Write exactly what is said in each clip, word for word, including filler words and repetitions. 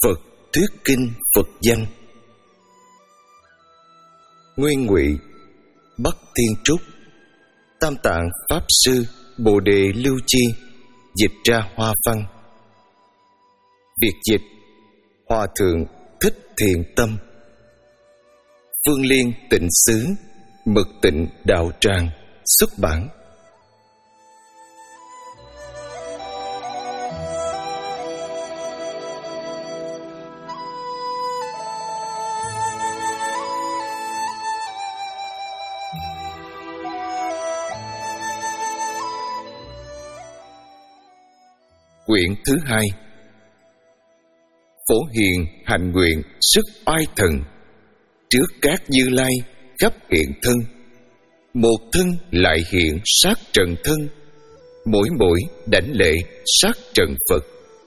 Phật thuyết kinh Phật danh. Nguyên Ngụy Bắc Thiên Trúc, Tam Tạng Pháp Sư Bồ Đề Lưu Chi dịch ra hoa văn. Biệt dịch Hòa Thượng Thích Thiện Tâm. Phương Liên Tịnh Xứ Mật Tịnh Đạo Tràng xuất bản. Quyển thứ hai. Phổ Hiền hành nguyện sức oai thần, trước các Như Lai khắp hiện thân. Một thân lại hiện sát trần thân, mỗi mỗi đảnh lễ sát trần Phật.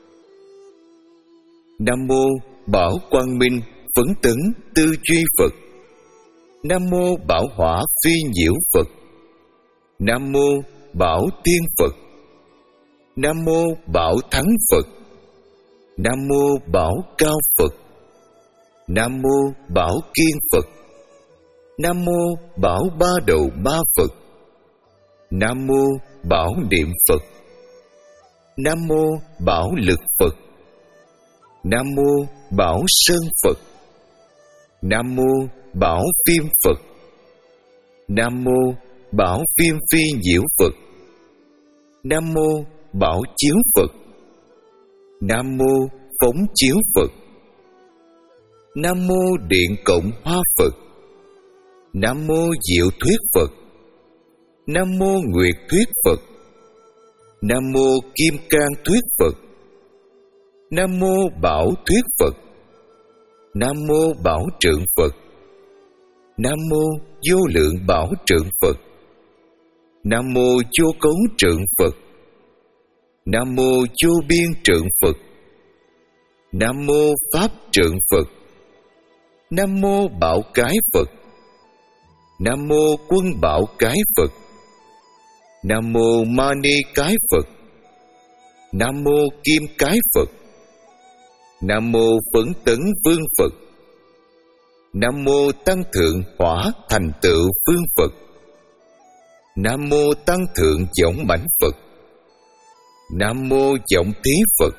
Nam mô Bảo Quang Minh phấn tấn tư duy Phật. Nam mô Bảo Hỏa phi nhiễu Phật. Nam mô Bảo Tiên Phật. Nam mô Bảo Thắng Phật. Nam mô Bảo Cao Phật. Nam mô Bảo Kiên Phật. Nam mô Bảo Ba Đầu Ba Phật. Nam mô Bảo Niệm Phật. Nam mô Bảo Lực Phật. Nam mô Bảo Sơn Phật. Nam mô Bảo Viêm Phật. Nam mô Bảo Viêm phi nhiễu Phật. Nam mô Bảo Chiếu Phật. Nam mô Phóng Chiếu Phật. Nam mô Điện Cộng Hoa Phật. Nam mô Diệu Thuyết Phật. Nam mô Nguyệt Thuyết Phật. Nam mô Kim Cang Thuyết Phật. Nam mô Bảo Thuyết Phật. Nam mô Bảo Trượng Phật. Nam mô Vô Lượng Bảo Trượng Phật. Nam mô Vô Cấu Trượng Phật. Nam mô Vô Biên Trượng Phật. Nam mô Pháp Trượng Phật. Nam mô Bảo Cái Phật. Nam mô Quân Bảo Cái Phật. Nam mô Mani Cái Phật. Nam mô Kim Cái Phật. Nam mô Phấn Tấn Vương Phật. Nam mô Tăng Thượng Hỏa Thành Tựu Phương Phật. Nam mô Tăng Thượng Võng Mãnh Phật. Nam mô Vọng Thí Phật.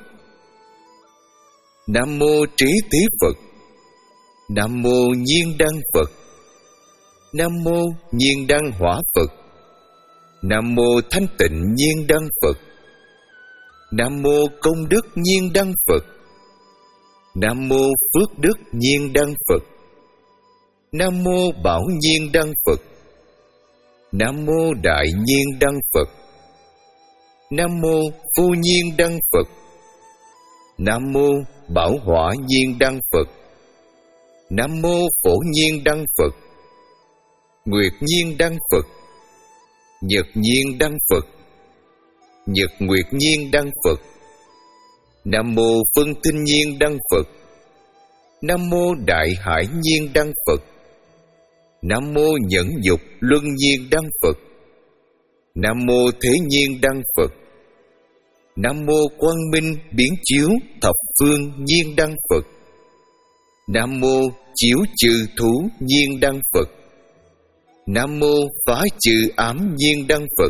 Nam mô Trí Thí Phật. Nam mô Nhiên Đăng Phật. Nam mô Nhiên Đăng Hỏa Phật. Nam mô Thanh Tịnh Nhiên Đăng Phật. Nam mô Công Đức Nhiên Đăng Phật. Nam mô Phước Đức Nhiên Đăng Phật. Nam mô Bảo Nhiên Đăng Phật. Nam mô Đại Nhiên Đăng Phật. Nam mô Phu Nhiên Đăng Phật. Nam mô Bảo Hỏa Nhiên Đăng Phật. Nam mô Phổ Nhiên Đăng Phật. Nguyệt Nhiên Đăng Phật. Nhật Nhiên Đăng Phật. Nhật Nguyệt Nhiên Đăng Phật. Nam mô Phân Tinh Nhiên Đăng Phật. Nam mô Đại Hải Nhiên Đăng Phật. Nam mô Nhẫn Dục Luân Nhiên Đăng Phật. Nam mô Thế Nhiên Đăng Phật. Nam mô Quang Minh Biến Chiếu Thập Phương Nhiên Đăng Phật. Nam mô Chiếu Chư Thú Nhiên Đăng Phật. Nam mô Phá Chư Ám Nhiên Đăng Phật.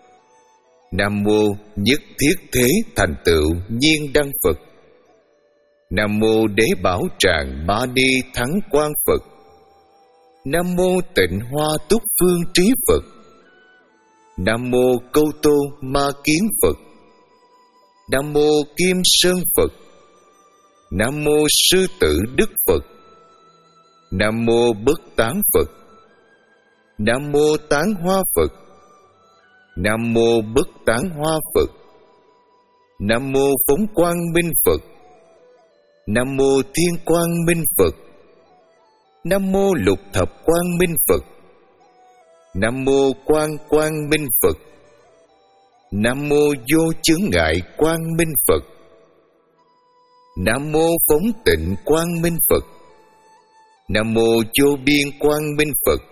Nam mô Nhất Thiết Thế Thành Tựu Nhiên Đăng Phật. Nam mô Đế Bảo Tràng Mani Thắng Quang Phật. Nam mô Tịnh Hoa Túc Phương Trí Phật. Nam mô Câu Tô Ma Kiến Phật. Nam mô Kim Sơn Phật. Nam mô Sư Tử Đức Phật. Nam mô Bất Tán Phật. Nam mô Tán Hoa Phật. Nam mô Bất Tán Hoa Phật. Nam mô Phóng Quang Minh Phật. Nam mô Thiên Quang Minh Phật. Nam mô Lục Thập Quang Minh Phật. Nam mô Quang Quang Minh Phật. Nam mô Vô Chướng Ngại Quang Minh Phật. Nam mô Phóng Tịnh Quang Minh Phật. Nam mô Vô Biên Quang Minh Phật.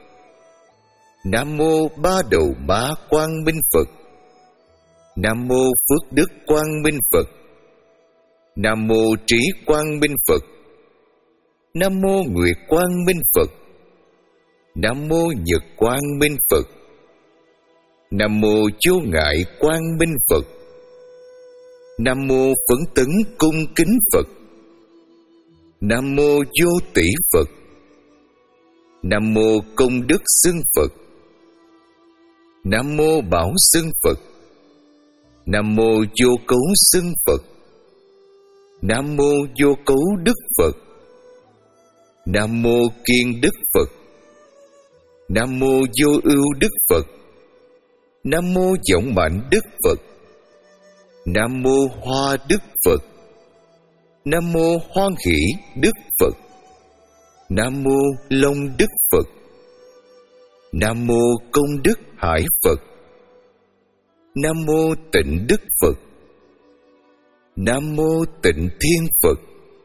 Nam mô Ba Đầu Ba Quang Minh Phật. Nam mô Phước Đức Quang Minh Phật. Nam mô Trí Quang Minh Phật. Nam mô Nguyệt Quang Minh Phật. Nam mô Nhật Quang Minh Phật. Nam mô Vô Ngại Quang Minh Phật. Nam mô Phấn Tấn Cung Kính Phật. Nam mô Vô Tỷ Phật. Nam mô Công Đức Xưng Phật. Nam mô Bảo Xưng Phật. Nam mô Vô Cấu Xưng Phật. Nam mô Vô Cấu Đức Phật. Nam mô Kiên Đức Phật. Nam mô Vô Ưu Đức Phật. Nam mô Vọng Mạnh Đức Phật. Nam mô Hoa Đức Phật. Nam mô Hoan Hỷ Đức Phật. Nam mô Long Đức Phật. Nam mô Công Đức Hải Phật. Nam mô Tịnh Đức Phật. Nam mô Tịnh Thiên Phật.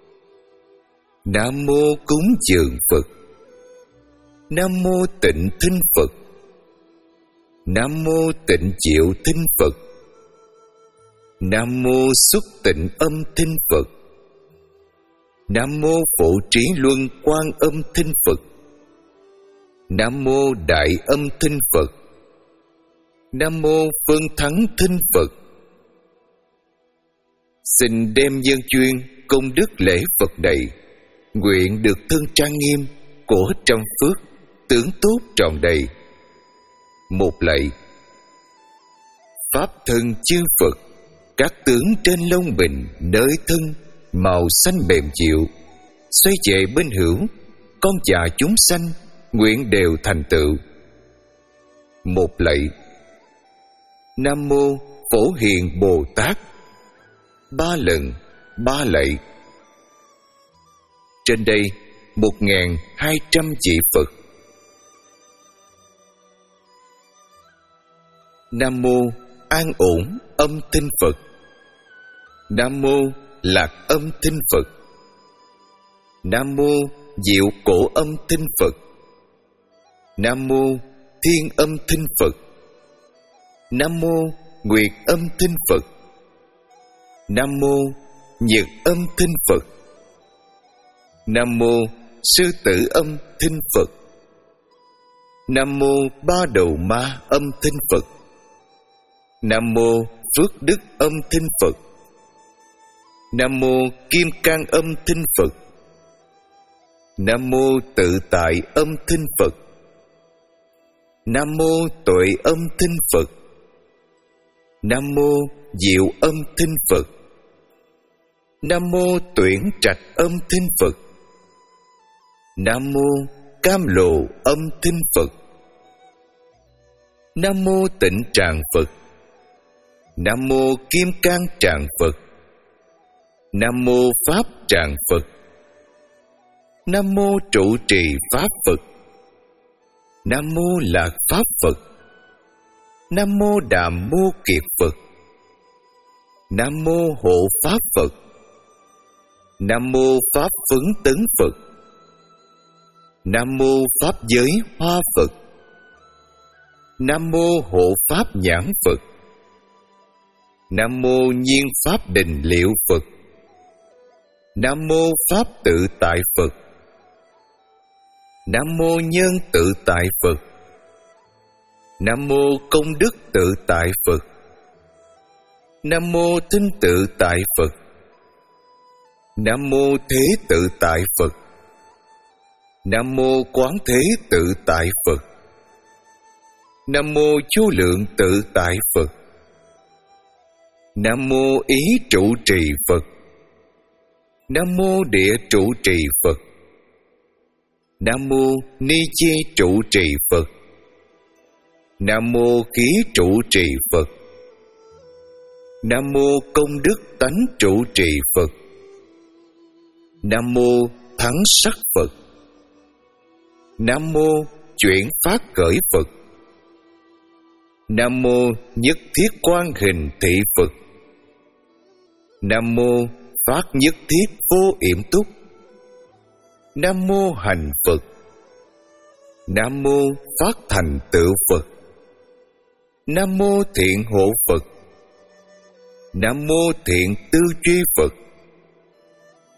Nam mô Cúng Dường Phật. Nam mô Tịnh Thinh Phật. Nam mô Tịnh Diệu Thinh Phật. Nam mô Xuất Tịnh Âm Thinh Phật. Nam mô Phổ Trí Luân Quan Âm Thinh Phật. Nam mô Đại Âm Thinh Phật. Nam mô Phân Thắng Thinh Phật. Xin đem dân chuyên công đức lễ Phật này, nguyện được thân trang nghiêm của trăm phước, tướng tốt tròn đầy. Một lạy. Pháp thân chư Phật, các tướng trên lông bình nơi thân, màu xanh mềm dịu, xoay về bên hữu, con và chúng sanh nguyện đều thành tựu. Một lạy. Nam mô Phổ Hiền Bồ Tát. Ba lần, ba lạy. Trên đây một ngàn hai trăm vị Phật. Nam mô An Ổn Âm Thinh Phật. Nam mô Lạc Âm Thinh Phật. Nam mô Diệu Cổ Âm Thinh Phật. Nam mô Thiên Âm Thinh Phật. Nam mô Nguyệt Âm Thinh Phật. Nam mô Nhật Âm Thinh Phật. Nam mô Sư Tử Âm Thinh Phật. Nam mô Ba Đầu Ma Âm Thinh Phật. Nam mô Phước Đức Âm Thinh Phật. Nam mô Kim Cang Âm Thinh Phật. Nam mô Tự Tại Âm Thinh Phật. Nam mô Tuệ Âm Thinh Phật. Nam mô Diệu Âm Thinh Phật. Nam mô Tuyển Trạch Âm Thinh Phật. Nam mô Cam Lồ Âm Thinh Phật. Nam mô Tịnh Tràng Phật. Nam mô Kim Cang Tràng Phật. Nam mô Pháp Tràng Phật. Nam mô Trụ Trì Pháp Phật. Nam mô Lạc Pháp Phật. Nam mô Đàm Mô Kiệt Phật. Nam mô Hộ Pháp Phật. Nam mô Pháp Phấn Tấn Phật. Nam mô Pháp Giới Hoa Phật. Nam mô Hộ Pháp Nhãn Phật. Nam mô Nhiên Pháp Định Liệu Phật. Nam mô Pháp Tự Tại Phật. Nam mô Nhân Tự Tại Phật. Nam mô Công Đức Tự Tại Phật. Nam mô Thinh Tự Tại Phật. Nam mô Thế Tự Tại Phật. Nam mô Quán Thế Tự Tại Phật. Nam mô Vô Lượng Tự Tại Phật. Nam mô Ý Trụ Trì Phật. Nam mô Địa Trụ Trì Phật. Nam mô Ni Chi Trụ Trì Phật. Nam mô Khí Trụ Trì Phật. Nam mô Công Đức Tánh Trụ Trì Phật. Nam mô Thắng Sắc Phật. Nam mô Chuyển Phát Khởi Phật. Nam mô Nhất Thiết Quan Hình Thị Phật. Nam mô Phát Nhất Thiết Vô Yểm Túc. Nam mô Hành Phật. Nam mô Phát Thành Tựu Phật. Nam mô Thiện Hộ Phật. Nam mô Thiện Tư Duy Phật.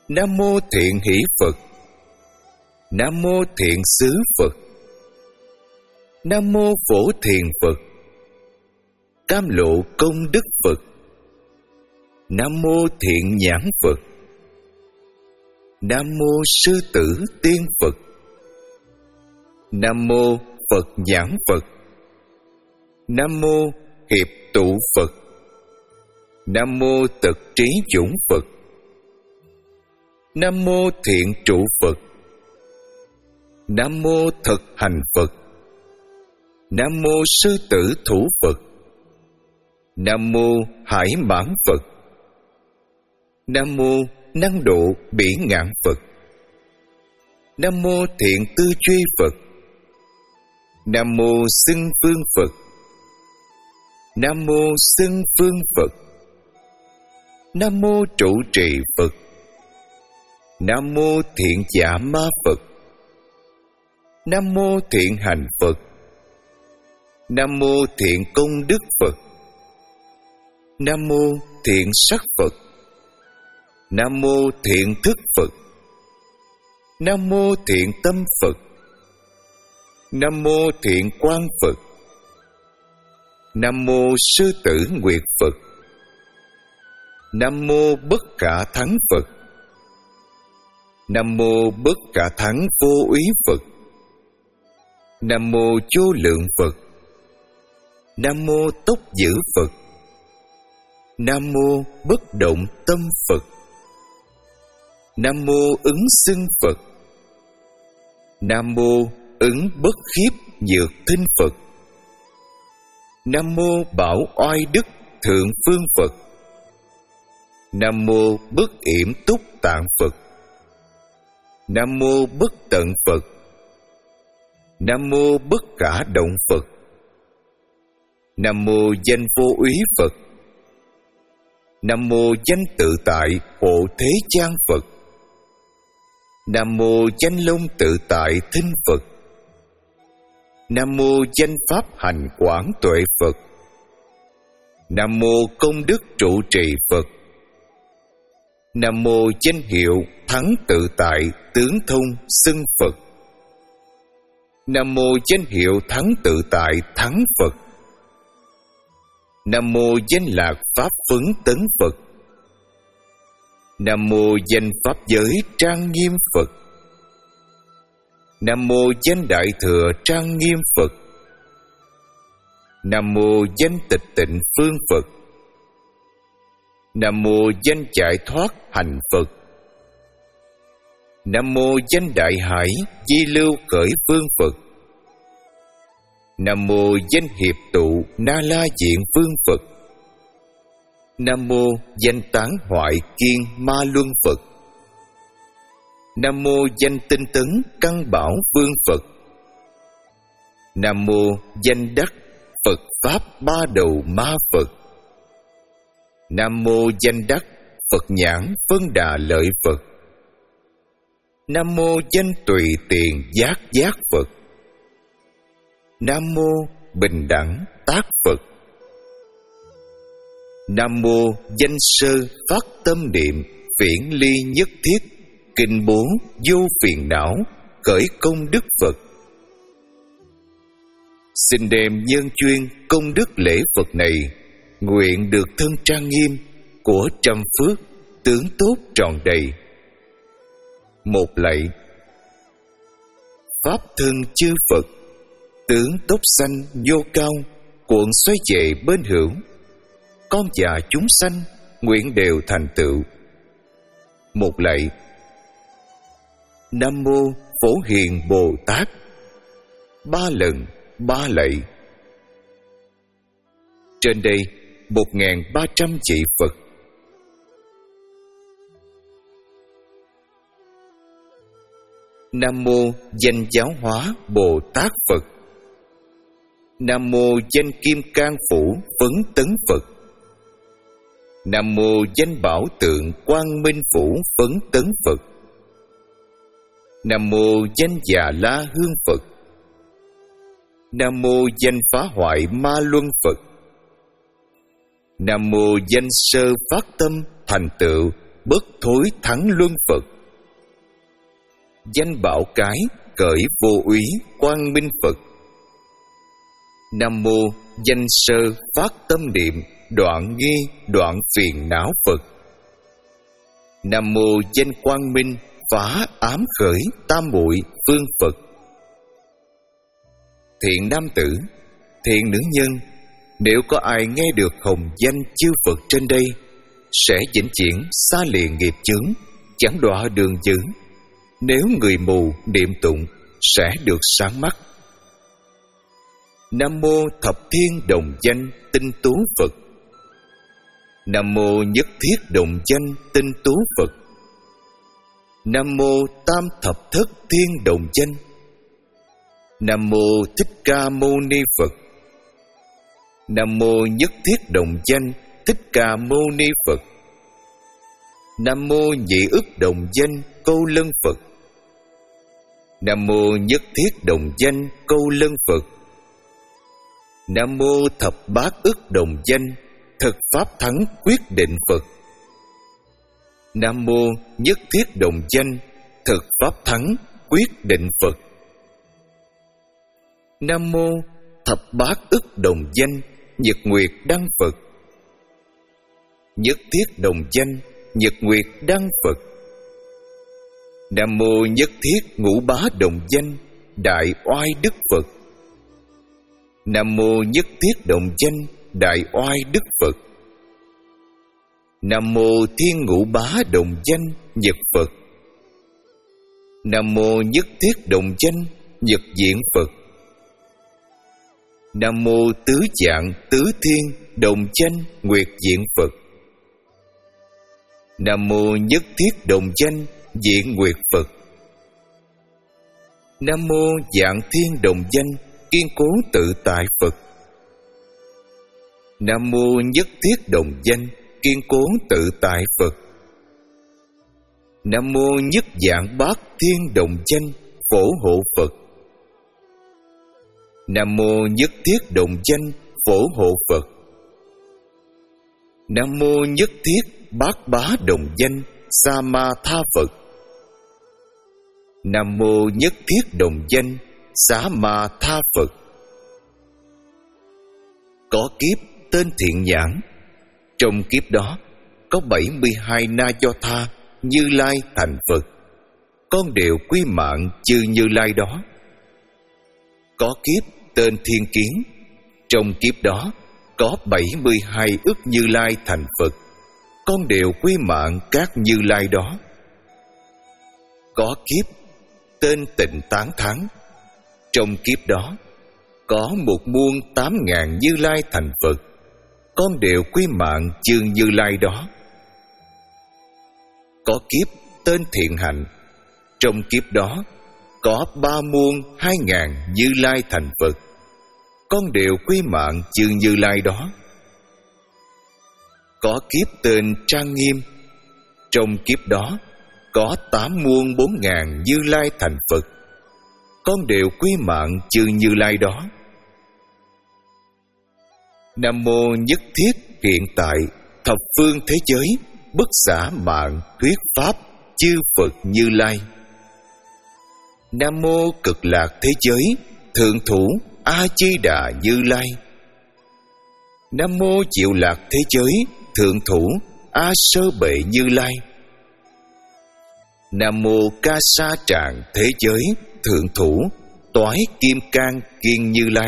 Nam mô Thiện Hỷ Phật. Nam mô Thiện Xứ Phật. Nam mô Phổ Thiền Phật. Cam Lộ Công Đức Phật. Nam mô Thiện Nhãn Phật. Nam mô Sư Tử Tiên Phật. Nam mô Phật Nhãn Phật. Nam mô Hiệp Tụ Phật. Nam mô Tật Trí Dũng Phật. Nam mô Thiện Trụ Phật. Nam mô Thực Hành Phật. Nam mô Sư Tử Thủ Phật. Nam mô Hải Mãn Phật. Nam mô Năng Độ Bỉ Ngạn Phật. Nam mô Thiện Tư Duy Phật. Nam mô Xưng Phương Phật. Nam mô Xưng Phương Phật. Nam mô Trụ Trì Phật. Nam mô Thiện Giả Ma Phật. Nam mô Thiện Hành Phật. Nam mô Thiện Công Đức Phật. Nam mô Thiện Sắc Phật. Nam mô Thiện Thức Phật. Nam mô Thiện Tâm Phật. Nam mô Thiện Quang Phật. Nam mô Sư Tử Nguyệt Phật. Nam mô Bất Khả Thắng Phật. Nam mô Bất Khả Thắng Vô Úy Phật. Nam mô Vô Lượng Phật. Nam mô Tốc Dữ Phật. Nam mô Bất Động Tâm Phật. Nam mô Ứng Xưng Phật. Nam mô Ứng Bất Khiếp Nhược Thinh Phật. Nam mô Bảo Oai Đức Thượng Phương Phật. Nam mô Bất Yểm Túc Tạng Phật. Nam mô Bất Tận Phật. Nam mô Bất Khả Động Phật. Nam mô Danh Vô Úy Phật. Nam mô Danh Tự Tại Hộ Thế Gian Phật. Nam mô Danh Long Tự Tại Thinh Phật. Nam mô Danh Pháp Hành Quảng Tuệ Phật. Nam mô Công Đức Trụ Trì Phật. Nam mô Danh Hiệu Thắng Tự Tại Tướng Thông Xưng Phật. Nam mô Danh Hiệu Thắng Tự Tại Thắng Phật. Nam mô Danh Lạc Pháp Phấn Tấn Phật. Nam mô Danh Pháp Giới Trang Nghiêm Phật. Nam mô Danh Đại Thừa Trang Nghiêm Phật. Nam mô Danh Tịch Tịnh Phương Phật. Nam mô Danh Giải Thoát Hành Phật. Nam mô Danh Đại Hải Di Lưu Khởi Phương Phật. Nam mô Danh Hiệp Tụ Na La Diện Phương Phật. Nam mô Danh Tán Hoại Kiên Ma Luân Phật. Nam mô Danh Tinh Tấn Căn Bảo Phương Phật. Nam mô Danh Đắc Phật Pháp Ba Đầu Ma Phật. Nam mô Danh Đắc Phật Nhãn Phân Đà Lợi Phật. Nam mô Danh Tùy Tiền Giác Giác Phật. Nam mô Bình Đẳng Tác Phật. Nam mô Danh Sơ Phát Tâm Niệm Viễn Ly Nhất Thiết Kinh Bố Vô Phiền Não Khởi Công Đức Phật. Xin đem nhân chuyên công đức lễ Phật này, nguyện được thân trang nghiêm của trăm phước tướng tốt tròn đầy. Một lạy. Pháp thân chư Phật, tướng tốc xanh vô cao, cuộn xoay về bên hữu, con và chúng sanh nguyện đều thành tựu. Một lạy. Nam mô Phổ Hiền Bồ Tát. Ba lần ba lạy. Trên đây một nghìn ba trăm vị Phật. Nam mô Danh Giáo Hóa Bồ Tát Phật. Nam mô Danh Kim Cang Phủ Phấn Tấn Phật. Nam mô Danh Bảo Tượng Quang Minh Phủ Phấn Tấn Phật. Nam mô Danh Già La Hương Phật. Nam mô Danh Phá Hoại Ma Luân Phật. Nam mô Danh Sơ Phát Tâm Thành Tựu bất thối thắng luân Phật. Danh bảo cái cởi vô úy quang minh Phật. Nam mô danh sơ phát tâm niệm đoạn nghi đoạn phiền não Phật. Nam mô danh quang minh phá ám khởi tam muội phương Phật. Thiện nam tử, thiện nữ nhân, nếu có ai nghe được hồng danh chư Phật trên đây, sẽ vĩnh viễn xa lìa nghiệp chướng, chẳng đọa đường dữ. Nếu người mù niệm tụng, sẽ được sáng mắt. Nam mô thập thiên đồng danh tinh tú Phật. Nam mô nhất thiết đồng danh tinh tú Phật. Nam mô tam thập thất thiên đồng danh. Nam mô Thích Ca Mâu Ni Phật. Nam mô nhất thiết đồng danh Thích Ca Mâu Ni Phật. Nam mô nhị ức đồng danh Câu Lân Phật. Nam mô nhất thiết đồng danh Câu Lân Phật. Nam mô thập bát ức đồng danh Thực Pháp Thắng Quyết Định Phật. Nam mô nhất thiết đồng danh Thực Pháp Thắng Quyết Định Phật. Nam mô thập bát ức đồng danh Nhật Nguyệt Đăng Phật. Nhất thiết đồng danh Nhật Nguyệt Đăng Phật. Nam mô nhất thiết ngũ bá đồng danh Đại Oai Đức Phật. Nam mô nhất thiết đồng danh Đại Oai Đức Phật. Nam mô thiên ngũ bá đồng danh Nhật Phật. Nam mô nhất thiết đồng danh Nhật Diện Phật. Nam mô tứ dạng tứ thiên đồng danh Nguyệt Diện Phật. Nam mô nhất thiết đồng danh Diện Nguyệt Phật. Nam mô dạng thiên đồng danh Kiên Cố Tự Tại Phật. Nam mô nhất thiết đồng danh Kiên Cố Tự Tại Phật. Nam mô nhất dạng bát thiên đồng danh Phổ Hộ Phật. Nam mô nhất thiết đồng danh Phổ Hộ Phật. Nam mô nhất thiết bát bá đồng danh Sa Ma Tha Phật. Nam mô nhất thiết đồng danh Xá Ma Tha Phật. Có kiếp tên Thiện Nhãn. Trong kiếp đó có bảy mươi hai Na Do Tha Như Lai thành Phật, con đều quy mạng chư Như Lai đó. Có kiếp tên Thiên Kiến. Trong kiếp đó có bảy mươi hai ức Như Lai thành Phật, con đều quy mạng các Như Lai đó. Có kiếp tên Tịnh Tán Thắng. Trong kiếp đó có một muôn tám ngàn Như Lai thành Phật, con đều quy mạng chư Như Lai đó. Có kiếp tên Thiện Hạnh. Trong kiếp đó có ba muôn hai ngàn Như Lai thành Phật, con đều quy mạng chư Như Lai đó. Có kiếp tên Trang Nghiêm. Trong kiếp đó có tám muôn bốn ngàn Như Lai thành Phật, con đều quy mạng chư Như Lai đó. Nam mô nhất thiết hiện tại thập phương thế giới bất xả mạng thuyết pháp chư Phật Như Lai. Nam mô cực lạc thế giới thượng thủ A Di Đà Như Lai. Nam mô diệu lạc thế giới thượng thủ A Sơ Bệ Như Lai. Nam mô Ca Sa Tràng thế giới thượng thủ Toái Kim Cang Kiên Như Lai.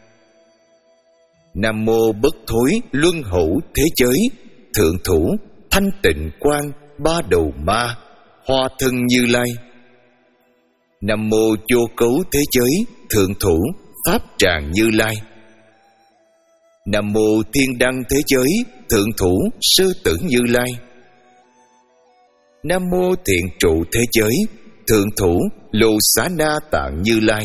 Nam mô bất thối luân hữu thế giới thượng thủ Thanh Tịnh Quang Ba Đầu Ma Hoa Thân Như Lai. Nam mô vô cấu thế giới thượng thủ Pháp Tràng Như Lai. Nam mô thiên đăng thế giới thượng thủ Sư Tử Như Lai. Nam mô thiện trụ thế giới thượng thủ Lô Xá Na Tạng Như Lai.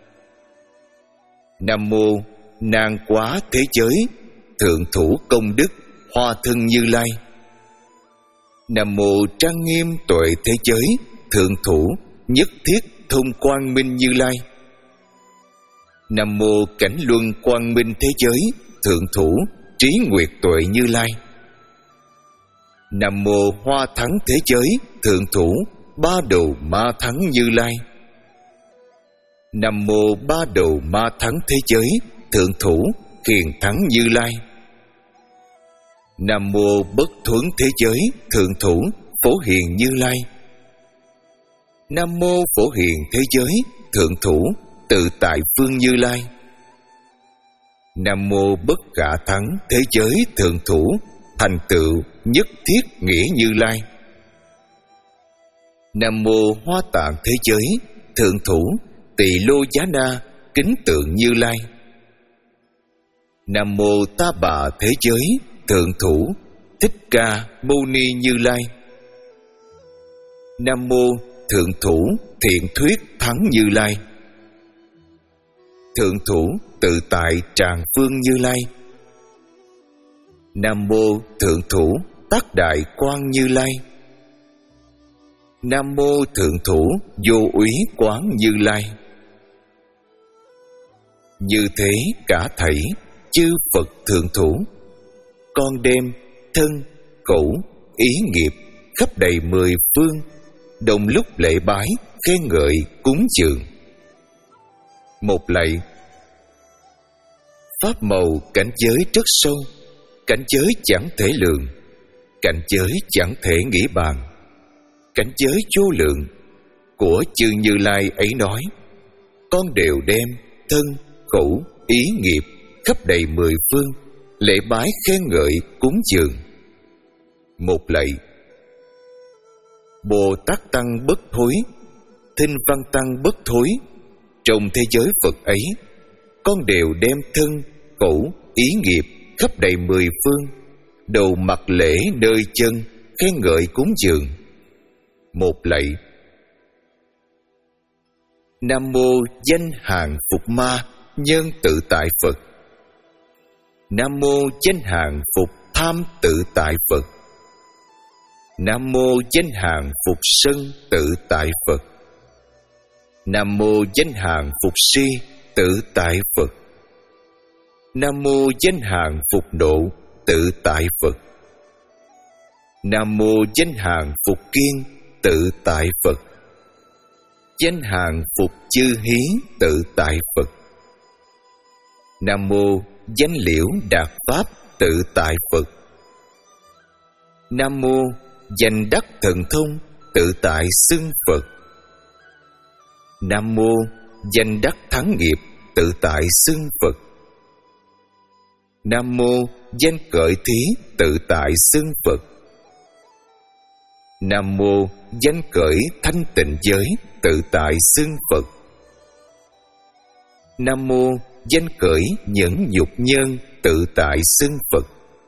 Nam mô nàng quá thế giới thượng thủ công đức Hoa Thân Như Lai. Nam mô trang nghiêm tuệ thế giới thượng thủ nhất thiết thông quang minh Như Lai. Nam mô cảnh luân quang minh thế giới thượng thủ trí nguyệt tuệ Như Lai. Nam mô Hoa Thắng Thế Giới Thượng Thủ Ba Đầu Ma Thắng Như Lai. Nam mô Ba Đầu Ma Thắng Thế Giới Thượng Thủ Hiền Thắng Như Lai. Nam mô Bất Thuấn Thế Giới Thượng Thủ Phổ Hiền Như Lai. Nam mô Phổ Hiền Thế Giới Thượng Thủ Tự Tại Phương Như Lai. Nam mô Bất Khả Thắng Thế Giới Thượng Thủ Thành Tựu Nhất Thiết Nghĩa Như Lai. Nam mô Hoa Tạng Thế Giới Thượng Thủ Tỳ Lô Giá Na Kính Tượng Như Lai. Nam mô Ta Bà Thế Giới Thượng Thủ Thích Ca Mâu Ni Như Lai. Nam mô Thượng Thủ Thiện Thuyết Thắng Như Lai. Thượng Thủ Tự Tại Tràng Phương Như Lai. Nam mô Thượng Thủ Tác Đại Quang Như Lai. Nam mô Thượng Thủ Vô Úy Quán Như Lai. Như thế cả thảy chư Phật Thượng Thủ, con đem thân, khẩu, ý nghiệp khắp đầy mười phương, đồng lúc lễ bái, khen ngợi, cúng dường. Một lạy. Pháp màu cảnh giới rất sâu, cảnh giới chẳng thể lường, cảnh giới chẳng thể nghĩ bàn, cảnh giới vô lượng của chư Như Lai ấy nói, con đều đem thân, khẩu, ý nghiệp khắp đầy mười phương, lễ bái khen ngợi cúng dường. Một lạy. Bồ Tát Tăng bất thối, Thinh Văn Tăng bất thối, trong thế giới Phật ấy, con đều đem thân, khẩu, ý nghiệp khắp đầy mười phương, đầu mặt lễ nơi chân, khen ngợi cúng dường. Một lạy. Nam mô Danh Hàng Phục Ma Nhân Tự Tại Phật. Nam mô Danh Hàng Phục Tham Tự Tại Phật. Nam mô Danh Hàng Phục Sân Tự Tại Phật. Nam mô Danh Hàng Phục Si Tự Tại Phật. Nam mô Danh Hàng Phục Độ Tự Tại Phật. Nam mô Danh Hàng Phục Kiên Tự Tại Phật. Danh Hàng Phục Chư Hí Tự Tại Phật. Nam mô Danh Liễu Đạt Pháp Tự Tại Phật. Nam mô Danh Đắc Thần Thông Tự Tại Xưng Phật. Nam mô Danh Đắc Thắng Nghiệp Tự Tại Xưng Phật. Nam mô Danh Cởi Thí Tự Tại Xưng Phật. Nam mô Danh Cởi Thanh Tịnh Giới Tự Tại Xưng Phật. Nam mô Danh Cởi Nhẫn Nhục Nhân Tự Tại Xưng Phật.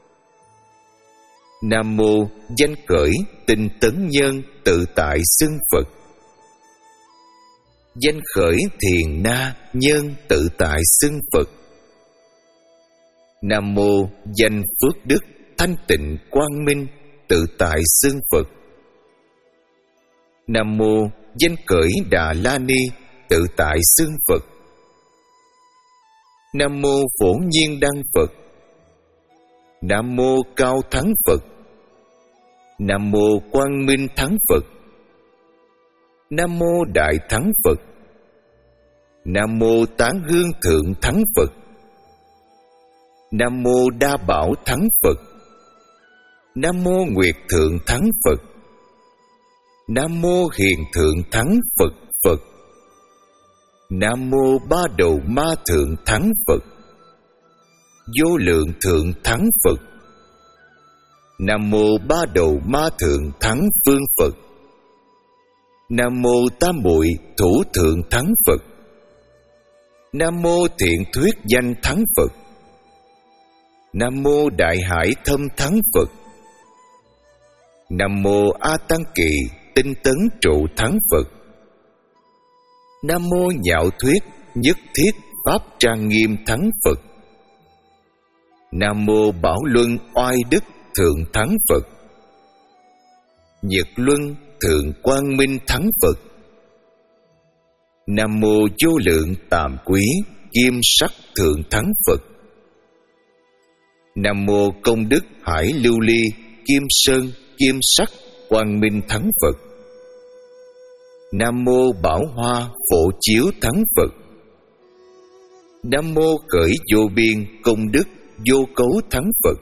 Nam mô Danh Cởi Tinh Tấn Nhân Tự Tại Xưng Phật. Danh Khởi Thiền Na Nhân Tự Tại Xưng Phật. Nam mô Danh Phước Đức Thanh Tịnh Quang Minh Tự Tại Xưng Phật. Nam mô Danh Cởi Đà La Ni Tự Tại Xưng Phật. Nam mô Phổ Nhiên Đăng Phật. Nam mô Cao Thắng Phật. Nam mô Quang Minh Thắng Phật. Nam mô Đại Thắng Phật. Nam mô Tán Hương Thượng Thắng Phật. Nam mô Đa Bảo Thắng Phật. Nam mô Nguyệt Thượng Thắng Phật. Nam mô Hiền Thượng Thắng Phật Phật. Nam mô Ba Đầu Ma Thượng Thắng Phật. Vô Lượng Thượng Thắng Phật. Nam mô Ba Đầu Ma Thượng Thắng Phương Phật. Nam mô Tam Muội Thủ Thượng Thắng Phật. Nam mô Thiện Thuyết Danh Thắng Phật. Nam mô Đại Hải Thâm Thắng Phật. Nam mô A Tăng Kỳ Tinh Tấn Trụ Thắng Phật. Nam mô Nhạo Thuyết Nhất Thiết Pháp Trang Nghiêm Thắng Phật. Nam mô Bảo Luân Oai Đức Thượng Thắng Phật. Nhật Luân Thượng Quang Minh Thắng Phật. Nam mô Vô Lượng Tàm Quý Kim Sắc Thượng Thắng Phật. Nam mô Công Đức Hải Lưu Ly Kim Sơn kim sắc quang minh thắng Phật. Nam mô bảo hoa phổ chiếu thắng Phật. Nam mô khởi vô biên công đức vô cấu thắng Phật.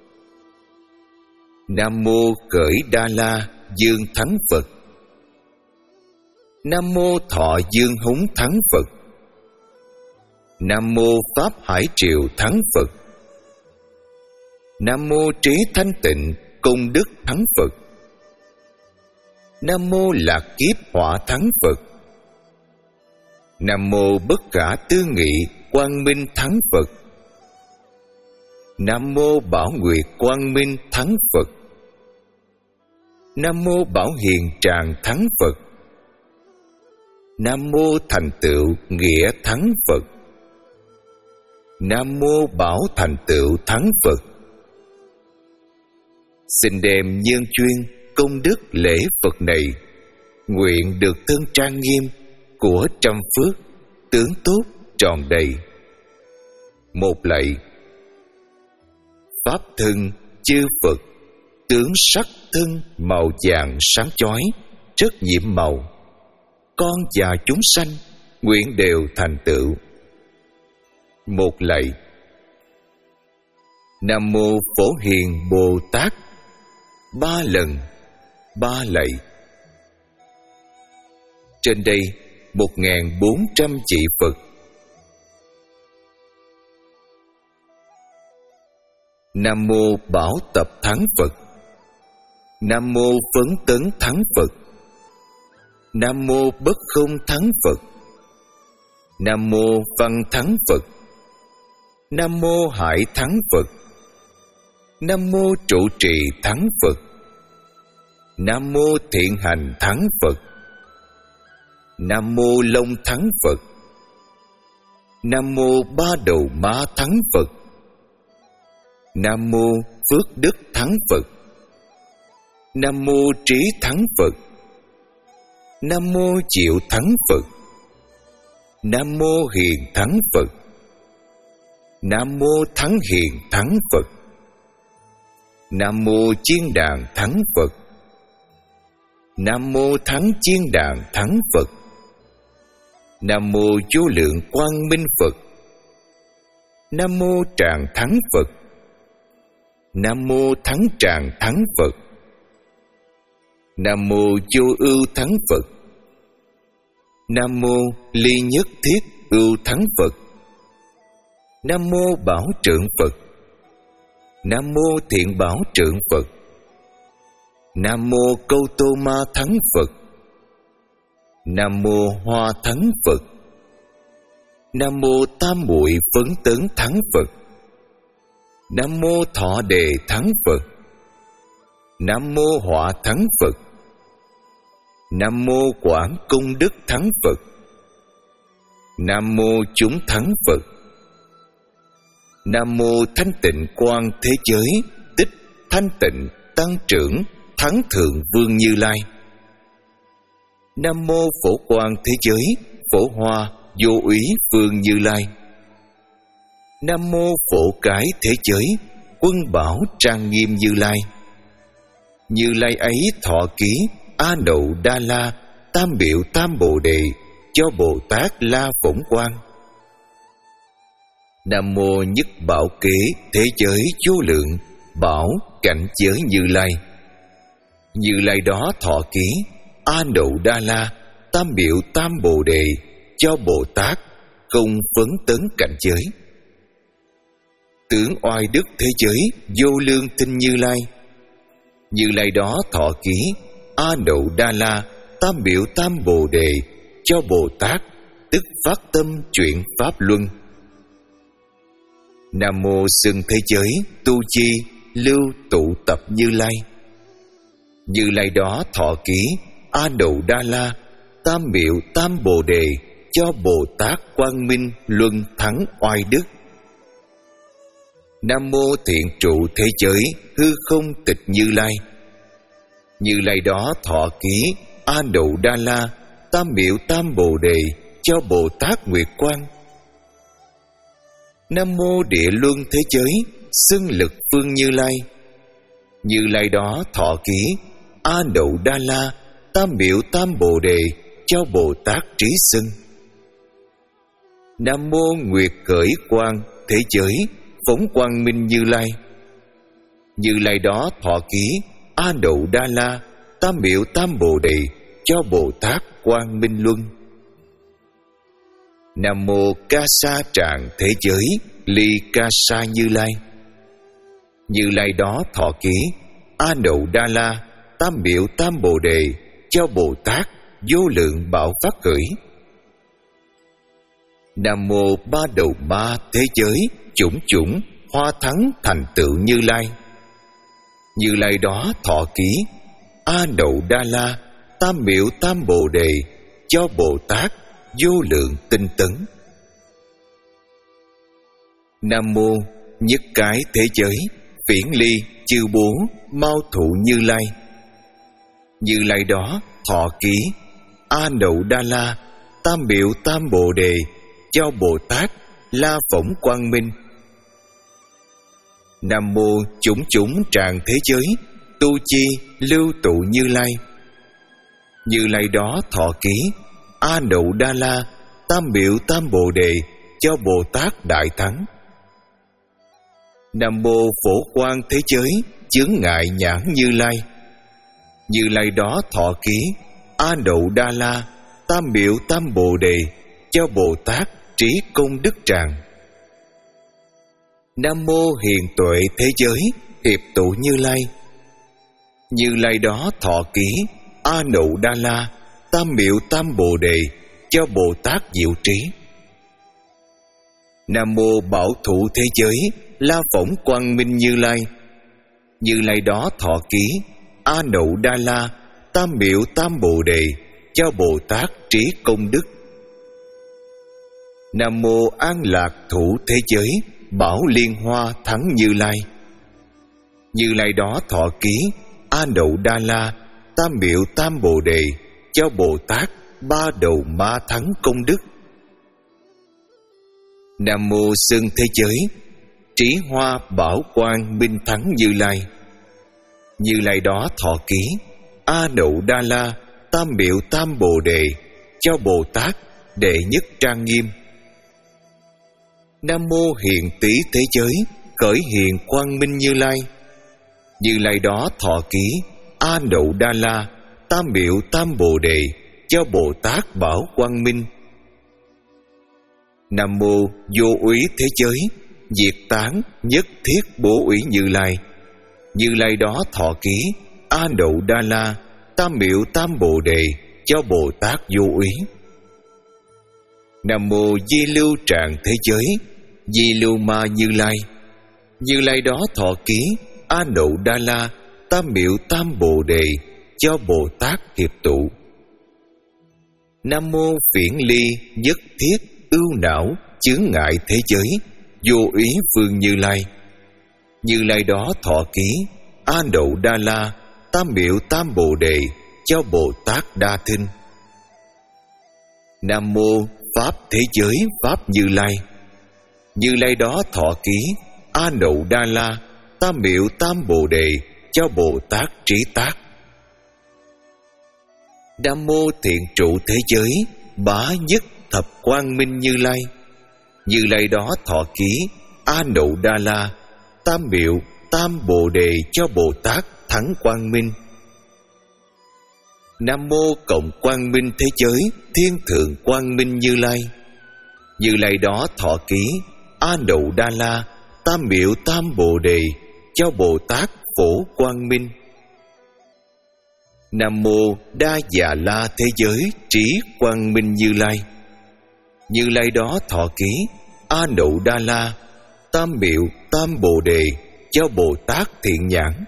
Nam mô khởi Đa La dương thắng Phật. Nam mô thọ dương húng thắng Phật. Nam mô pháp hải triều thắng Phật. Nam mô trí thanh tịnh công đức thắng Phật. Nam mô lạc kiếp hỏa thắng Phật. Nam mô bất khả tư nghị quang minh thắng Phật. Nam mô bảo nguyệt quang minh thắng Phật. Nam mô bảo hiền tràng thắng Phật. Nam mô thành tựu nghĩa thắng Phật. Nam mô bảo thành tựu thắng Phật. Xin đem nhân chuyên công đức lễ Phật này, nguyện được thân trang nghiêm của trăm phước tướng tốt tròn đầy. Một lạy. Pháp thân chư Phật, tướng sắc thân màu vàng sáng chói, rất nhiệm màu, con và chúng sanh nguyện đều thành tựu. Một lạy. Nam mô Phổ Hiền Bồ Tát. Ba lần, ba lạy. Trên đây một nghìn bốn trăm vị Phật. Nam mô Bảo Tập thắng Phật. Nam mô Phấn Tấn thắng Phật. Nam mô Bất Không thắng Phật. Nam mô Văn thắng Phật. Nam mô Hải thắng Phật. Nam mô Trụ Trì thắng Phật. Nam mô Thiện Hành thắng Phật. Nam mô Long thắng Phật. Nam mô Ba Đầu Ma thắng Phật. Nam mô Phước Đức thắng Phật. Nam mô Trí thắng Phật. Nam mô Diệu thắng Phật. Nam mô Hiền thắng Phật. Nam mô Thắng Hiền thắng Phật. Nam mô Chiên Đàn thắng Phật. Nam mô Thắng Chiên Đàn thắng Phật. Nam mô Vô Lượng Quang Minh Phật. Nam mô Tràng thắng Phật. Nam mô Thắng Tràng thắng Phật. Nam mô Vô Ưu thắng Phật. Nam mô Ly Nhất Thiết Ưu thắng Phật. Nam mô Bảo Trượng Phật. Nam mô Thiện Bảo Trượng Phật. Nam mô Câu Tô Ma thắng Phật. Nam mô Hoa thắng Phật. Nam mô Tam Muội Phấn Tấn thắng Phật. Nam mô Thọ Đề thắng Phật. Nam mô Họa thắng Phật. Nam mô Quảng Công Đức thắng Phật. Nam mô Chúng thắng Phật. Nam mô Thanh Tịnh Quang Thế Giới Tích Thanh Tịnh Tăng Trưởng Thắng Thượng Vương Như Lai. Nam mô Phổ Quang Thế Giới Phổ Hoa Vô Úy Vương Như Lai. Nam mô Phổ Cái Thế Giới Quân Bảo Trang Nghiêm Như Lai. Như Lai ấy thọ ký A Nậu Đa La Tam Biểu Tam Bồ Đề cho Bồ Tát La Phụng Quang. Nam mô Nhất Bảo Kế Thế Giới Vô Lượng Bảo Cảnh Giới Như Lai. Như Lai đó thọ ký A Nậu Đa La Tam Biểu Tam Bồ Đề cho Bồ Tát công phấn tấn cảnh giới. Tướng oai đức thế giới vô lương tinh Như Lai. Như Lai đó thọ ký A Nậu Đa La Tam Biểu Tam Bồ Đề cho Bồ Tát tức phát tâm chuyển pháp luân. Nam mô xưng thế giới tu chi lưu tụ tập Như Lai. Như Lai đó thọ ký A Nậu Đa La Tam Biểu Tam Bồ Đề cho Bồ Tát quang minh luân thắng oai đức. Nam mô thiện trụ thế giới hư không tịch Như Lai. Như Lai đó thọ ký A Nậu Đa La Tam Biểu Tam Bồ Đề cho Bồ Tát Nguyệt Quang. Nam mô địa luân thế giới xưng lực phương Như Lai. Như Lai đó thọ ký A Nậu Đa La Tam Biểu Tam Bồ Đề cho Bồ Tát trí xưng. Nam mô Nguyệt Khởi Quang Thế Giới Phóng Quang Minh Như Lai. Như Lai đó thọ ký A Nậu Đa La Tam Biểu Tam Bồ Đề cho Bồ Tát Quang Minh Luân. Nam mô Ca Sa Tràng Thế Giới Ly Ca Sa Như Lai. Như Lai đó thọ ký A Nậu Đa La Tam Biểu Tam Bồ Đề cho Bồ Tát vô lượng bảo pháp khởi. Nam mô Ba Đầu Ma Thế Giới Chủng Chủng Hoa Thắng Thành Tựu Như Lai. Như Lai đó thọ ký A Nậu Đa La Tam Biểu Tam Bồ Đề cho Bồ Tát vô lượng tinh tấn. Nam mô Nhất Cái Thế Giới Phiển Ly Chư Bố Mao Thụ Như Lai. Như Lai đó thọ ký A Nậu Đa La Tam Biểu Tam Bồ Đề cho Bồ Tát La Phổng Quang Minh. Nam mô Chủng Chủng Tràng Thế Giới Tu Chi Lưu Tụ Như Lai. Như Lai đó thọ ký A Nậu Đa La Tam Biểu Tam Bồ Đề cho Bồ Tát Đại Thắng. Nam mô Phổ Quang Thế Giới Chướng Ngại Nhãn Như Lai. Như Lai đó thọ ký A Nậu Đa La Tam Biểu Tam Bồ Đề cho Bồ Tát Trí Công Đức Tràng. Nam mô Hiền Tuệ Thế Giới Hiệp Tụ Như Lai. Như Lai đó thọ ký A Nậu Đa La Tam Biểu Tam Bồ Đề cho Bồ Tát Diệu Trí. Nam mô Bảo Thủ Thế Giới La Phổng Quang Minh Như Lai. Như Lai đó thọ ký A Nậu Đa La Tam Biểu Tam Bồ Đề cho Bồ Tát Trí Công Đức. Nam mô An Lạc Thủ Thế Giới Bảo Liên Hoa Thắng Như Lai. Như Lai đó thọ ký A Nậu Đa La Tam Biểu Tam Bồ Đề cho Bồ Tát Ba Đầu Ma Thắng Công Đức. Nam mô Sơn Thế Giới Trí Hoa Bảo Quang Minh Thắng Như Lai. Như Lai đó thọ ký A Nậu Đa La Tam Biểu Tam Bồ Đề cho Bồ Tát Đệ Nhất Trang Nghiêm. Nam mô Hiện Tỷ Thế Giới Khởi Hiện Quang Minh Như Lai. Như Lai đó thọ ký A Nậu Đa La Tam Biểu Tam Bồ Đề cho Bồ Tát Bảo Quang Minh. Nam mô Vô Úy Thế Giới Diệt Tán Nhất Thiết Bố Úy Như Lai. Như Lai đó thọ ký A Nậu Đa La Tam Biểu Tam Bồ Đề cho Bồ Tát Vô Úy. Nam mô Di Lưu Tràng Thế Giới Di Lưu Ma Như Lai. Như Lai đó thọ ký A Nậu Đa La Tam Biểu Tam Bồ Đề cho Bồ Tát Hiệp Tụ. Nam mô Phiển Ly Nhất Thiết Ưu Não Chướng Ngại Thế Giới Vô Úy Vương Như Lai. Như Lai đó thọ ký A Nậu Đa La Tam Biểu Tam Bồ Đề cho Bồ Tát Đa Thinh. Nam mô Pháp Thế Giới Pháp Như Lai. Như Lai đó thọ ký A Nậu Đa La Tam Biểu Tam Bồ Đề cho Bồ Tát Trí Tác. Nam mô Thiện Trụ Thế Giới Bá Nhất Thập Quang Minh Như Lai. Như Lai đó thọ ký A Nậu Đa La Tam Biểu Tam Bồ Đề cho Bồ Tát Thắng Quang Minh. Nam mô Cộng Quang Minh Thế Giới Thiên Thượng Quang Minh Như Lai. Như Lai đó thọ ký A Nậu Đa La Tam Biểu Tam Bồ Đề cho Bồ Tát Phổ Quang Minh. Nam mô Đa Già La Thế Giới Trí Quang Minh Như Lai. Như Lai đó thọ ký A Nậu Đa La Tam Biểu Tam Bồ Đề cho Bồ Tát Thiện Nhãn.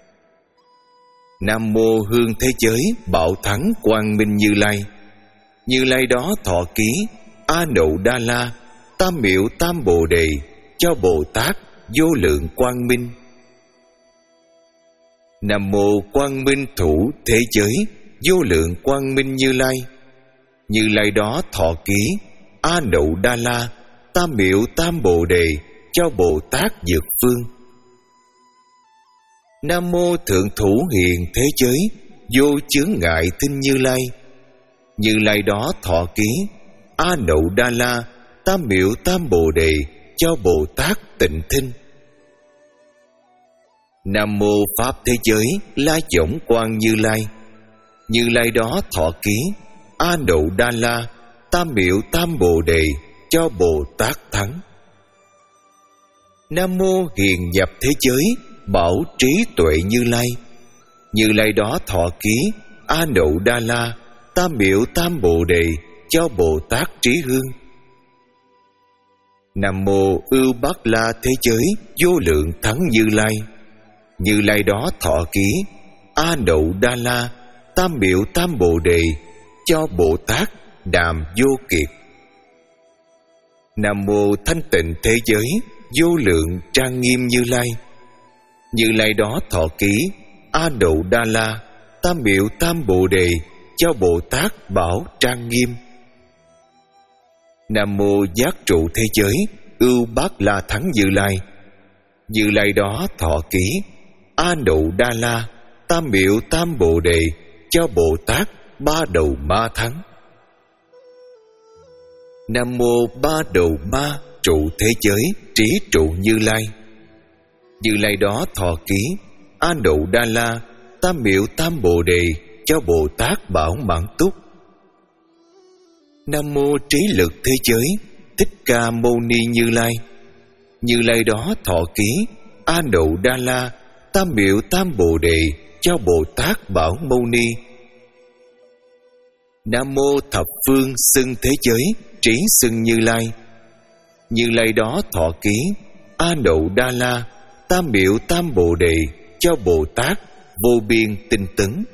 Nam mô Hương Thế Giới Bảo Thắng Quang Minh Như Lai. Như Lai đó thọ ký A Nậu Đa La Tam Biểu Tam Bồ Đề cho Bồ Tát Vô Lượng Quang Minh. Nam mô Quang Minh Thủ Thế Giới Vô Lượng Quang Minh Như Lai. Như Lai đó thọ ký A Nậu Đa La Tam Biểu Tam Bồ Đề cho Bồ Tát Dược Phương. Nam mô Thượng Thủ Hiền Thế Giới Vô Chướng Ngại Tinh Như Lai. Như Lai đó thọ ký A Nậu Đa La Tam Miệu Tam Bồ Đề cho Bồ Tát Tịnh Thinh. Nam mô Pháp Thế Giới La Võng Quang Như Lai. Như Lai đó thọ ký A Nậu Đa La Tam Miệu Tam Bồ Đề cho Bồ Tát Thắng. Nam mô Hiền Nhập Thế Giới Bảo Trí Tuệ Như Lai. Như Lai đó thọ ký A Nậu Đa La Tam Miệu Tam Bồ Đề cho Bồ Tát Trí Hương. Nam mô Ưu Bát La Thế Giới Vô Lượng Thắng Như Lai. Như Lai đó thọ ký A Nậu Đa La Tam Miệu Tam Bồ Đề cho Bồ Tát Đàm Vô Kiệt. Nam mô Thanh Tịnh Thế Giới Vô Lượng Trang Nghiêm Như Lai. Như Lai đó thọ ký A Nậu Đa La Tam Miệu Tam Bồ Đề cho Bồ Tát Bảo Trang Nghiêm. Nam mô Giác Trụ Thế Giới Ưu Bát La Thắng Như Lai. Như Lai đó thọ ký A Nậu Đa La Tam Miệu Tam Bồ Đề cho Bồ Tát Ba Đầu Ma Thắng. Nam mô Ba Đầu Ma Trụ Thế Giới Trí Trụ Như Lai. Như Lai đó thọ ký A Nậu Đa La Tam Miệu Tam Bồ Đề cho Bồ Tát Bảo Mãn Túc. Nam mô Trí Lực Thế Giới Thích Ca Mâu Ni Như Lai. Như Lai đó thọ ký A Nậu Đa La Tam Miệu Tam Bồ Đề cho Bồ Tát Bảo Mâu Ni. Nam mô Thập Phương Xưng Thế Giới Trí Xưng Như Lai. Như Lai đó thọ ký A Nậu Đa La Tam Miệu Tam Bồ Đề cho Bồ Tát Vô Biên Tinh Tấn.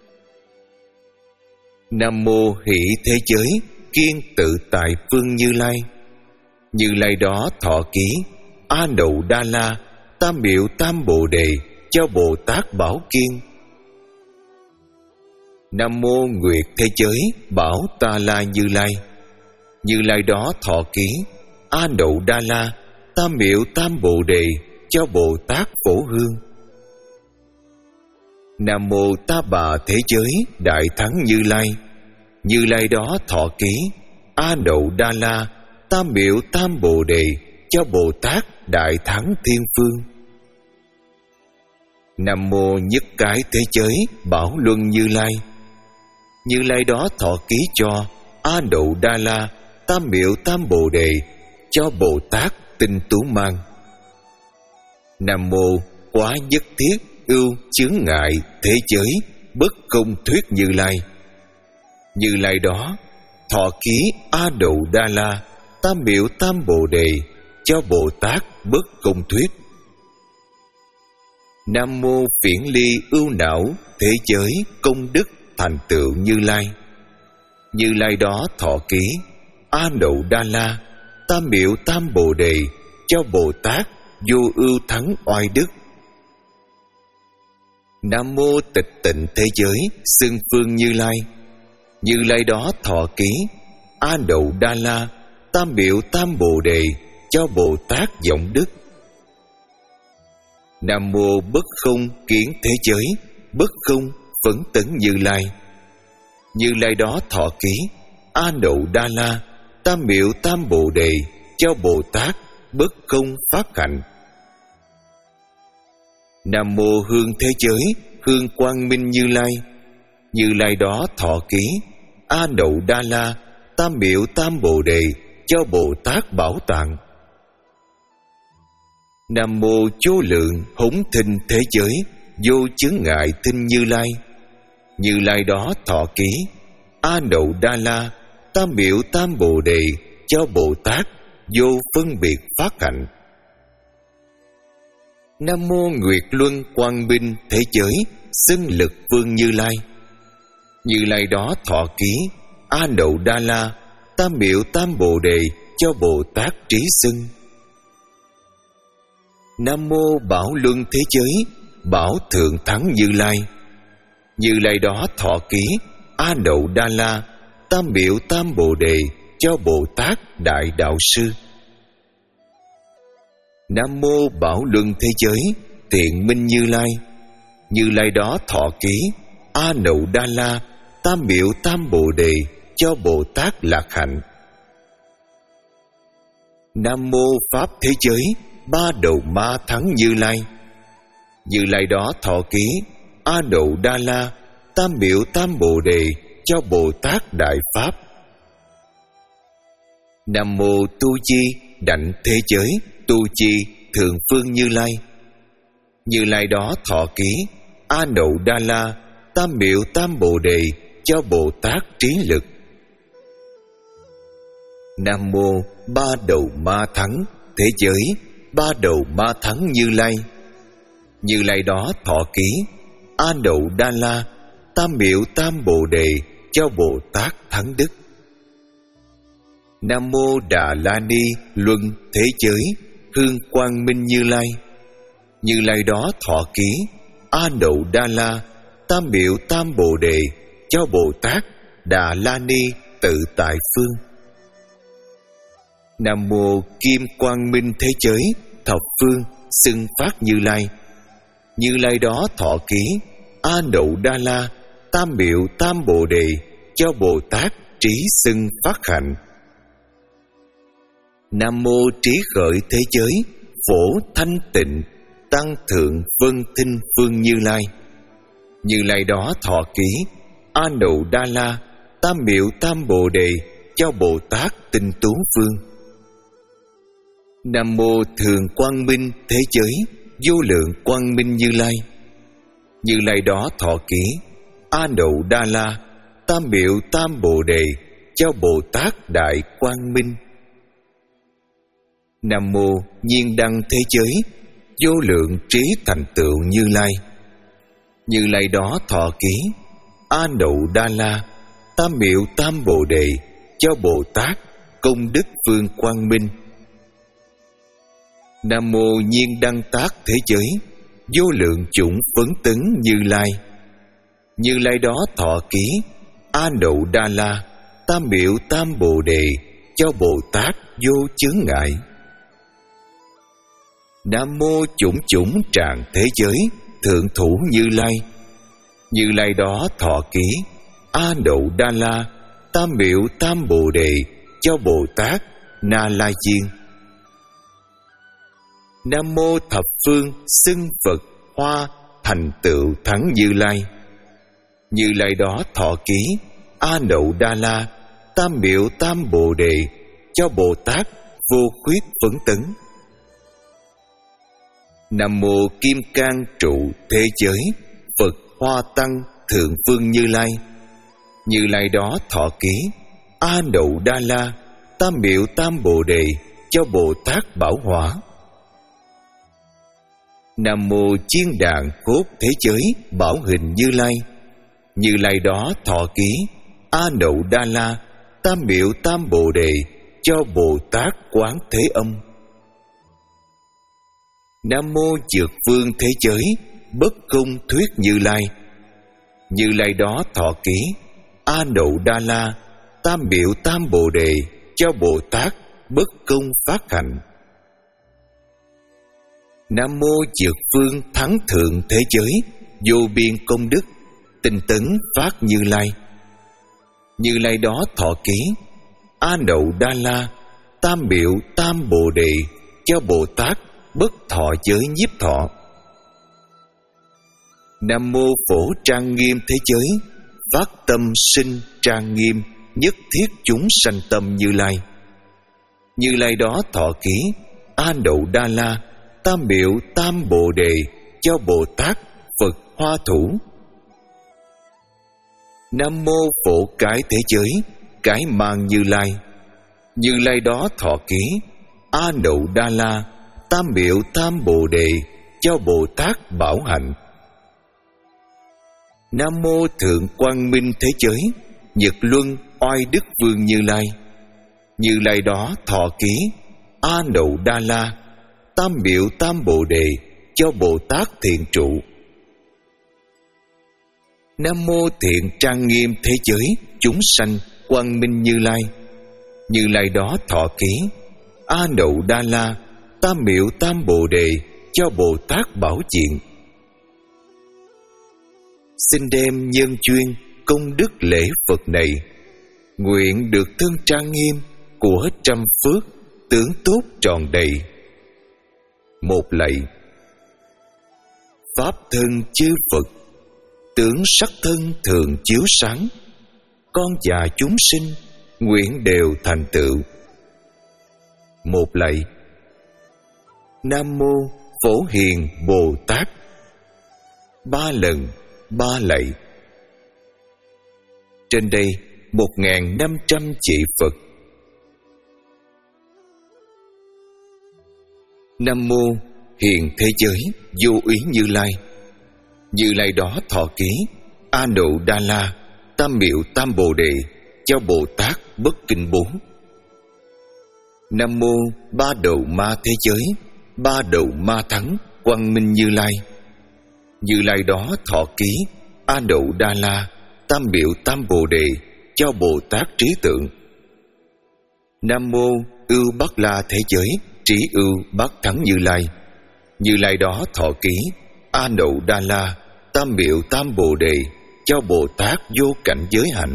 Nam mô Hỷ Thế Giới Kiên Tự Tại Phương Như Lai. Như Lai đó thọ ký A Nậu Đa La Tam Miệu Tam Bồ Đề cho Bồ Tát Bảo Kiên. Nam mô Nguyệt Thế Giới Bảo Ta La Như Lai. Như Lai đó thọ ký A Nậu Đa La Tam Miệu Tam Bồ Đề cho Bồ Tát Phổ Hương. Nam mô Ta Bà Thế Giới Đại Thắng Như Lai. Như Lai đó thọ ký A Nậu Đa La Tam Miệu Tam Bồ Đề cho Bồ Tát Đại Thắng Thiên Phương. Nam mô Nhất Cái Thế Giới Bảo Luân Như Lai. Như Lai đó thọ ký cho A Nậu Đa La Tam Miệu Tam Bồ Đề cho Bồ Tát Tinh Tú Mang. Nam mô Quá Nhất Thiết Ưu Chướng Ngại Thế Giới Bất Công Thuyết Như Lai. Như Lai đó thọ ký A Nậu Đa La Tam Miệu Tam Bồ Đề cho Bồ Tát Bất Công Thuyết. Nam mô Phiển Ly Ưu Não Thế Giới Công Đức Thành Tựu Như Lai. Như Lai đó thọ ký A Nậu Đa La Tam Miệu Tam Bồ Đề cho Bồ Tát Vô Ưu Thắng Oai Đức. Nam mô Tịch Tịnh Thế Giới Xưng Phương Như Lai. Như Lai đó thọ ký A Nậu Đa La Tam Miệu Tam Bồ Đề cho Bồ Tát Vọng Đức. Nam mô Bất Không Kiến Thế Giới Bất Không Phấn Tấn Như Lai. Như Lai đó thọ ký A Nậu Đa La Tam Miệu Tam Bồ Đề cho Bồ Tát Bất Không Phát Hạnh. Nam mô Hương Thế Giới Hương Quang Minh Như Lai. Như Lai đó thọ ký A Nậu Đa La Tam Miệu Tam Bồ Đề cho Bồ Tát Bảo Tạng. Nam mô Vô Lượng Hống Thinh Thế Giới Vô Chướng Ngại Thinh Như Lai. Như Lai đó thọ ký A Nậu Đa La Tam Miệu Tam Bồ Đề cho Bồ Tát Vô Phân Biệt Phát Hạnh. Nam mô Nguyệt Luân Quang Minh Thế Giới Xưng Lực Vương Như Lai. Như Lai đó thọ ký A Nậu Đa La Tam Miệu Tam Bồ Đề cho Bồ Tát Trí Xưng. Nam mô Bảo Luân Thế Giới Bảo Thượng Thắng Như Lai. Như Lai đó thọ ký A Nậu Đa La Tam Miệu Tam Bồ Đề cho Bồ Tát Đại Đạo Sư. Nam mô Bảo Luân Thế Giới Thiện Minh Như Lai. Như Lai đó thọ ký A Nậu Đa La Tam Miệu Tam Bồ Đề cho Bồ Tát lạc hạnh. Nam mô Pháp thế giới ba đầu ma thắng Như Lai. Như Lai đó thọ ký A Nậu Đa La Tam Miệu Tam Bồ Đề cho Bồ Tát đại pháp. Nam mô Tu Chi Đảnh thế giới Tu Chi Thượng Phương Như Lai. Như Lai đó thọ ký A Nậu Đa La Tam Miệu Tam Bồ Đề cho Bồ Tát trí lực. Nam mô ba đầu ma thắng thế giới ba đầu ma thắng Như Lai. Như Lai đó thọ ký A Nậu Đa La Tam Miệu Tam Bồ Đề cho Bồ Tát thắng đức. Nam mô Đà La Ni Luân thế giới Hương Quang Minh Như Lai. Như Lai đó thọ ký A Nậu Đa La Tam Miệu Tam Bồ Đề cho Bồ Tát Đà La Ni tự tại phương. Nam mô Kim Quang Minh thế giới Thập phương xưng phát Như Lai. Như Lai đó thọ ký A Nậu Đa La Tam Miệu Tam Bồ Đề cho Bồ Tát trí xưng phát hạnh. Nam mô Trí Khởi thế giới Phổ Thanh Tịnh Tăng Thượng Vân Thinh Phương Như Lai. Như Lai đó thọ ký A Nậu Đa La Tam Miệu Tam Bồ Đề cho Bồ Tát Tinh Tú Phương. Nam mô Thường Quang Minh thế giới Vô Lượng Quang Minh Như Lai. Như Lai đó thọ ký A Nậu Đa La Tam Miệu Tam Bồ Đề cho Bồ Tát Đại Quang Minh. Nam mô Nhiên Đăng thế giới Vô Lượng Trí Thành Tựu Như Lai. Như Lai đó thọ ký A Nậu Đa La Tam Miệu Tam Bồ Đề cho Bồ Tát Công Đức Vương Quang Minh. Nam mô Nhiên Đăng Tác thế giới Vô Lượng Chủng Phấn Tấn Như Lai. Như Lai đó thọ ký A Nậu Đa La Tam Miệu Tam Bồ Đề cho Bồ Tát vô chướng ngại. Nam mô Chủng Chủng Tràng thế giới Thượng Thủ Như Lai. Như Lai đó thọ ký A Nậu Đa La Tam Miệu Tam Bồ Đề cho Bồ Tát Na La Diên. Nam mô Thập phương xưng Phật Hoa thành tựu thắng Như Lai. Như Lai đó thọ ký A Nậu Đa La Tam Miệu Tam Bồ Đề cho Bồ Tát vô khuyết phấn tấn. Nam mô Kim Cang trụ thế giới Phật Hoa Tăng Thượng Phương Như Lai. Như Lai đó thọ ký A Nậu Đa La Tam Miệu Tam Bồ Đề cho Bồ Tát Bảo Hỏa. Nam mô Chiên Đàn Cốt thế giới Bảo Hình Như Lai. Như Lai đó thọ ký A Nậu Đa La Tam Miệu Tam Bồ Đề cho Bồ Tát Quán Thế Âm. Nam mô Dược Vương thế giới Bất Công Thuyết Như Lai. Như Lai đó thọ ký A Nậu Đa La Tam Miệu Tam Bồ Đề cho Bồ Tát Bất Công Phát Hạnh. Nam mô Dược Vương Thắng Thượng thế giới Vô Biên Công Đức Tinh Tấn Phát Như Lai. Như Lai đó thọ ký A Nậu Đa La Tam Miệu Tam Bồ Đề cho Bồ Tát Bất Thọ Giới Nhiếp Thọ. Nam mô Phổ Trang Nghiêm thế giới Phát Tâm Sinh Trang Nghiêm Nhất Thiết Chúng Sanh Tâm Như Lai. Như Lai đó thọ ký A Nậu Đa La Tam Miệu Tam Bồ Đề cho Bồ Tát Phật Hoa Thủ. Nam mô Phổ Cái thế giới Cái Mang Như Lai. Như Lai đó thọ ký A Nậu Đa La Tam Miệu Tam Bồ Đề cho Bồ Tát Bảo Hạnh. Nam mô Thượng Quang Minh thế giới Nhật Luân Oai Đức Vương Như Lai. Như Lai đó thọ ký A Nậu Đa La Tam Miệu Tam Bồ Đề cho Bồ Tát Thiện Trụ. Nam mô Thiện Trang Nghiêm thế giới Chúng Sanh Quang Minh Như Lai. Như Lai đó thọ ký A Nậu Đa La Tam Miệu Tam Bồ Đề cho Bồ Tát Bảo Diện. xin đem nhân duyên công đức lễ Phật này, nguyện được thân trang nghiêm của trăm phước, tướng tốt tròn đầy. Một lạy. Pháp thân chư Phật, tướng sắc thân thường chiếu sáng, con và chúng sinh nguyện đều thành tựu. Một lạy. Nam mô Phổ Hiền Bồ Tát. Ba lần, ba lạy. Trên đây một ngàn năm trăm chị Phật. Nam mô Hiền thế giới vô úy Như Lai. Như Lai đó thọ ký A Nậu Đa La Tam Miệu Tam Bồ Đề cho Bồ Tát bất kinh bốn. Nam mô Ba Đầu Ma thế giới Ba Đầu Ma Thắng Quang Minh Như Lai. Như Lai đó thọ ký A Nậu Đa La Tam Miệu Tam Bồ Đề cho Bồ Tát trí tượng. Nam mô Ưu Bắc La thế giới Trí Ưu Bát Thắng Như Lai. Như Lai đó thọ ký A Nậu Đa La Tam Miệu Tam Bồ Đề cho Bồ Tát vô cảnh giới hạnh.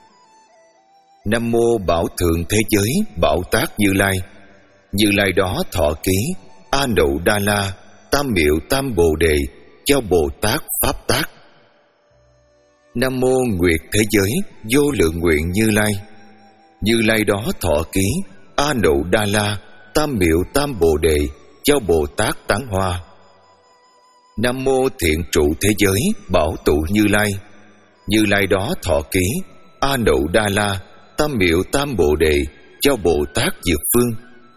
Nam mô Bảo Thượng thế giới Bảo Tác Như Lai. Như Lai đó thọ ký A Nậu Đa La Tam Miệu Tam Bồ Đề cho Bồ Tát Pháp Tác. Nam mô Nguyệt thế giới Vô Lượng Nguyện Như Lai. Như Lai đó thọ ký A Nậu Đa La Tam Miệu Tam Bồ Đề cho Bồ Tát Tán Hoa. Nam mô Thiện Trụ thế giới Bảo Tụ Như Lai. Như Lai đó thọ ký A Nậu Đa La Tam Miệu Tam Bồ Đề cho Bồ Tát Dược Phương.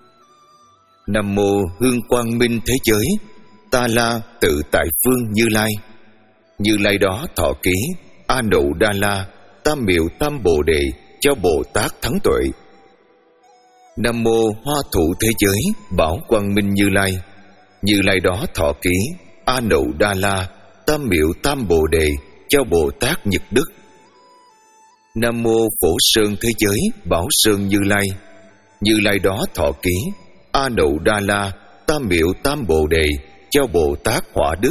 Nam mô Hương Quang Minh thế giới Ta La Tự Tại Phương Như Lai. Như Lai đó thọ ký A Nậu Đa La Tam Miệu Tam Bồ Đề cho Bồ Tát Thắng Tuệ. Nam mô Hoa Thụ thế giới Bảo Quang Minh Như Lai. Như Lai đó thọ ký A Nậu Đa La Tam Miệu Tam Bồ Đề cho Bồ Tát Nhật Đức. Nam mô Phổ Sơn thế giới Bảo Sơn Như Lai. Như Lai đó thọ ký A Nậu Đa La Tam Miệu Tam Bồ Đề cho Bồ Tát Hỏa Đức.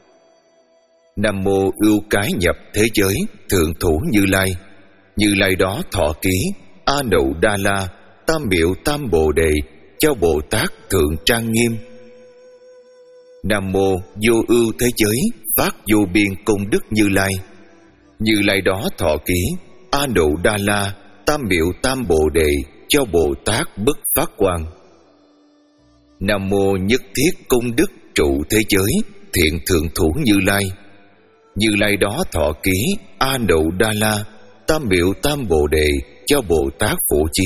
Nam mô Ưu Cái Nhập thế giới Thượng Thủ Như Lai. Như Lai đó thọ ký A Nậu Đa La Tam Miệu Tam Bồ Đề cho Bồ Tát Thượng Trang Nghiêm. Nam mô Vô Ưu thế giới Phát Vô Biên Công Đức Như Lai. Như Lai đó thọ ký A Nậu Đa La Tam Miệu Tam Bồ Đề cho Bồ Tát Bất Phát Quang. Nam mô Nhất Thiết Công Đức Trụ thế giới Thiện Thượng Thủ Như Lai. Như Lai đó thọ ký A Nậu Đa La Tam Miệu Tam Bồ Đề cho Bồ Tát Phổ Chí.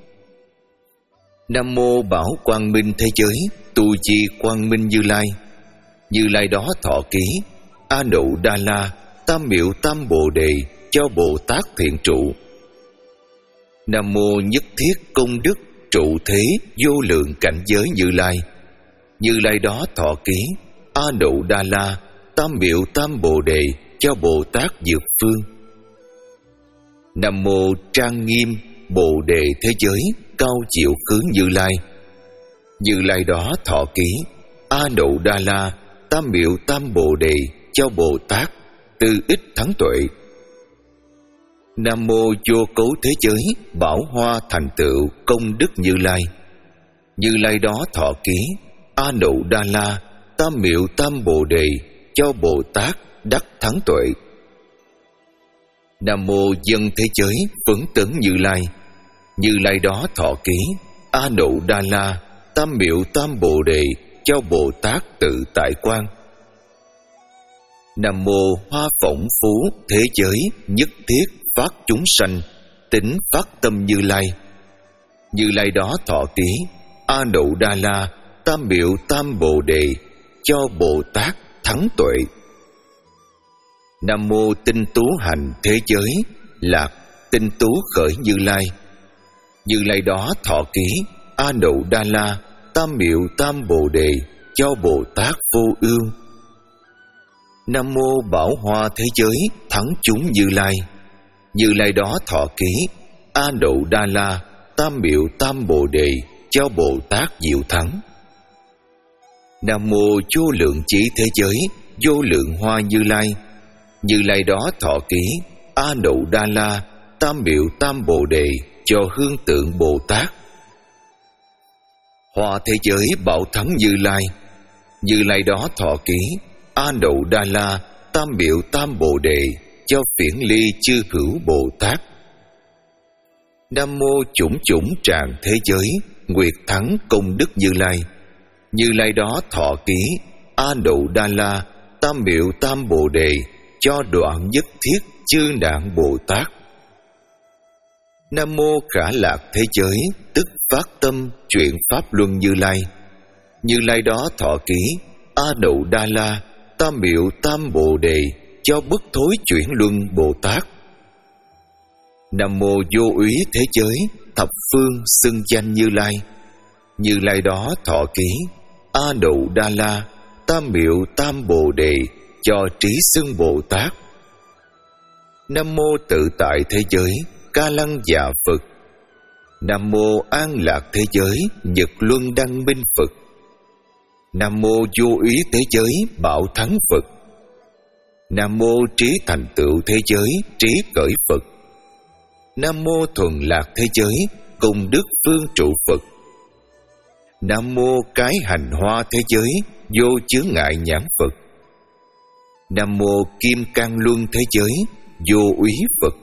Nam mô Bảo Quang Minh thế giới Tu Chi Quang Minh Như Lai. Như Lai đó thọ ký A Nậu Đa La Tam Miệu Tam Bồ Đề cho Bồ Tát Thiện Trụ. Nam mô Nhất Thiết Công Đức Trụ thế Vô Lượng Cảnh giới Như Lai. Như Lai đó thọ ký A Nậu Đa La Tam Miệu Tam Bồ Đề cho Bồ Tát Dược Phương. Nam mô Trang Nghiêm Bồ Đề thế giới Cao Diệu Khứ Như Lai. Như Lai đó thọ ký A Nậu Đa La Tam Miệu Tam Bồ Đề cho Bồ Tát Tư Ích Thắng Tuệ. Nam mô Vô Cấu thế giới Bảo Hoa thành tựu Công Đức Như Lai. Như Lai đó thọ ký A Nậu Đa La Tam Miệu Tam Bồ Đề cho Bồ Tát Đắc Thắng Tuệ. Nam mô Dân thế giới Phấn Tấn Như Lai. Như Lai đó thọ ký A Nậu Đa La Tam Miệu Tam Bồ Đề cho Bồ Tát Tự Tại Quang. Nam mô Hoa Phỏng Phú thế giới Nhất Thiết Phát Chúng Sanh Tính Phát Tâm Như Lai. Như Lai đó thọ ký A Nậu Đa La Tam Miệu Tam Bồ Đề cho Bồ Tát Thắng Tuệ. Nam mô Tinh Tú Hành thế giới Lạc Tinh Tú Khởi Như Lai. Như Lai đó thọ ký A Nậu Đa La Tam Miệu Tam Bồ Đề cho Bồ Tát Vô Ưu. Nam mô Bảo Hoa thế giới Thắng Chúng Như Lai. Như Lai đó thọ ký A Nậu Đa La Tam Miệu Tam Bồ Đề cho Bồ Tát Diệu Thắng. Nam mô Vô Lượng Chí thế giới Vô Lượng Hoa Như Lai. Như Lai đó thọ ký A Nậu Đa La Tam Miệu Tam Bồ Đề cho hương tượng Bồ Tát. Hoa thế giới bảo thắng Như Lai. Như Lai đó thọ ký A Nậu Đa La Tam Miệu Tam Bồ Đề cho phiển ly chư hữu Bồ Tát. Nam mô chủng chủng tràng thế giới nguyệt thắng công đức Như Lai. Như Lai đó thọ ký A Nậu Đa La Tam Miệu Tam Bồ Đề cho đoạn nhất thiết chư nạn Bồ Tát. Nam mô Khả Lạc thế giới tức phát tâm chuyển pháp luân Như Lai. Như Lai đó thọ ký A Nậu Đa La Tam Miệu Tam Bồ Đề cho bất thối chuyển luân Bồ Tát. Nam mô Vô Úy thế giới thập phương xưng danh Như Lai. Như Lai đó thọ ký A Nậu Đa La Tam Miệu Tam Bồ Đề cho trí xưng Bồ Tát. Nam mô Tự Tại thế giới Ca Lăng Dạ Phật. Nam mô An Lạc thế giới Nhật Luân Đăng Minh Phật. Nam mô Vô Úy thế giới Bảo Thắng Phật. Nam mô Trí Thành Tựu thế giới Trí Cởi Phật. Nam mô Thuần Lạc thế giới Công Đức Phương Trụ Phật. Nam mô Cái Hành Hoa thế giới Vô Chướng Ngại Nhãn Phật. Nam mô Kim Cang Luân thế giới Vô Úy Phật.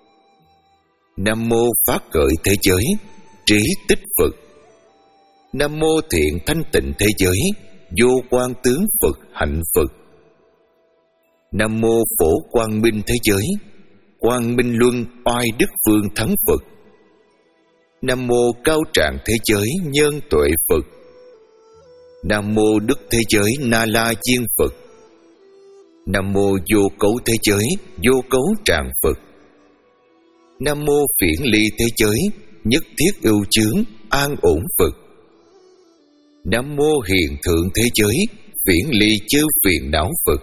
Nam mô Phát Khởi thế giới Trí Tích Phật. Nam mô Thiện Thanh Tịnh thế giới Vô Quang Tướng Phật Hạnh Phật. Nam mô Phổ Quang Minh thế giới Quang Minh Luân Oai Đức Phương Thắng Phật. Nam mô Cao Trạng thế giới Nhân Tuệ Phật. Nam mô Đức thế giới Na La Diên Phật. Nam mô Vô Cấu thế giới Vô Cấu Tràng Phật. Nam mô Phiển Ly thế giới Nhất Thiết Ưu Chướng An Ổn Phật. Nam mô Hiền Thượng thế giới Phiển Ly Chư Phiền Não Phật.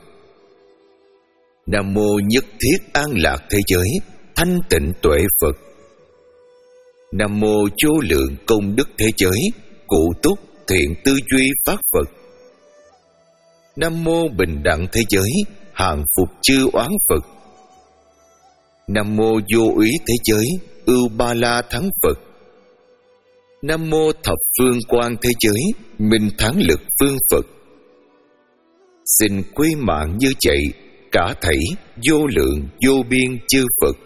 Nam mô Nhất Thiết An Lạc thế giới Thanh Tịnh Tuệ Phật. Nam mô Vô Lượng Công Đức thế giới Cụ Túc Thiện Tư Duy Pháp Phật. Nam mô Bình Đẳng thế giới Hàng Phục Chư Oán Phật. Nam mô Vô Úy thế giới Ưu Ba La Thắng Phật. Nam mô Thập Phương Quang thế giới Minh Thắng Lực Phương Phật. Xin quy mạng như vậy cả thảy vô lượng vô biên chư Phật.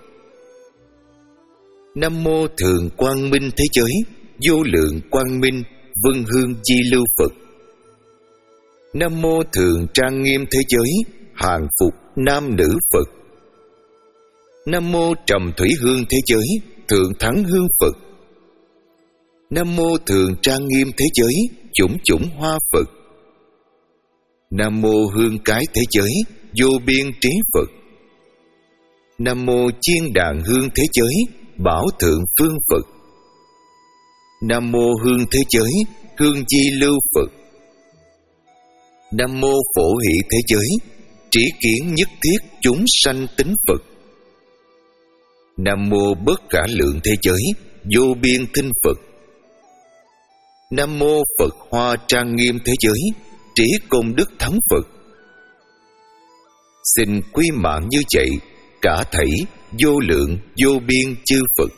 Nam mô Thường Quang Minh thế giới Vô Lượng Quang Minh Vân Hương Di Lưu Phật. Nam mô Thường Trang Nghiêm thế giới Hàng Phục Nam Nữ Phật. Nam mô Trầm Thủy Hương thế giới Thượng Thắng Hương Phật. Nam mô Thường Trang Nghiêm thế giới Chủng Chủng Hoa Phật. Nam mô Hương Cái thế giới Vô Biên Trí Phật. Nam mô Chiên Đàn Hương thế giới Bảo Thượng Phương Phật. Nam mô Hương thế giới Hương Di Lưu Phật. Nam mô Phổ Hỷ thế giới Trí Kiến Nhất Thiết Chúng Sanh Tính Phật. Nam mô Bất Khả Lượng thế giới Vô Biên Thinh Phật. Nam mô Phật Hoa Trang Nghiêm thế giới Trí Công Đức Thắng Phật. Xin quy mạng như vậy cả thảy vô lượng vô biên chư Phật.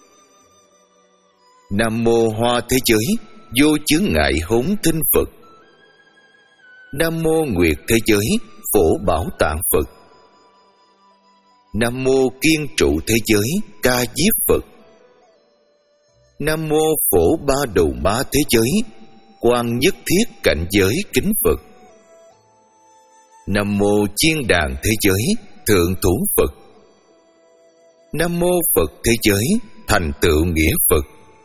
Nam mô Hoa thế giới Vô Chướng Ngại Hốn Thinh Phật. Nam mô Nguyệt thế giới Phổ Bảo Tạng Phật. Nam mô Kiên Trụ thế giới Ca Diếp Phật. Nam mô Phổ Ba Đầu Ma thế giới Quang Nhất Thiết Cảnh Giới Kính Phật. Nam mô Chiên Đàn thế giới Thượng Thủ Phật. Nam mô Phật thế giới Thành Tựu Nghĩa Phật.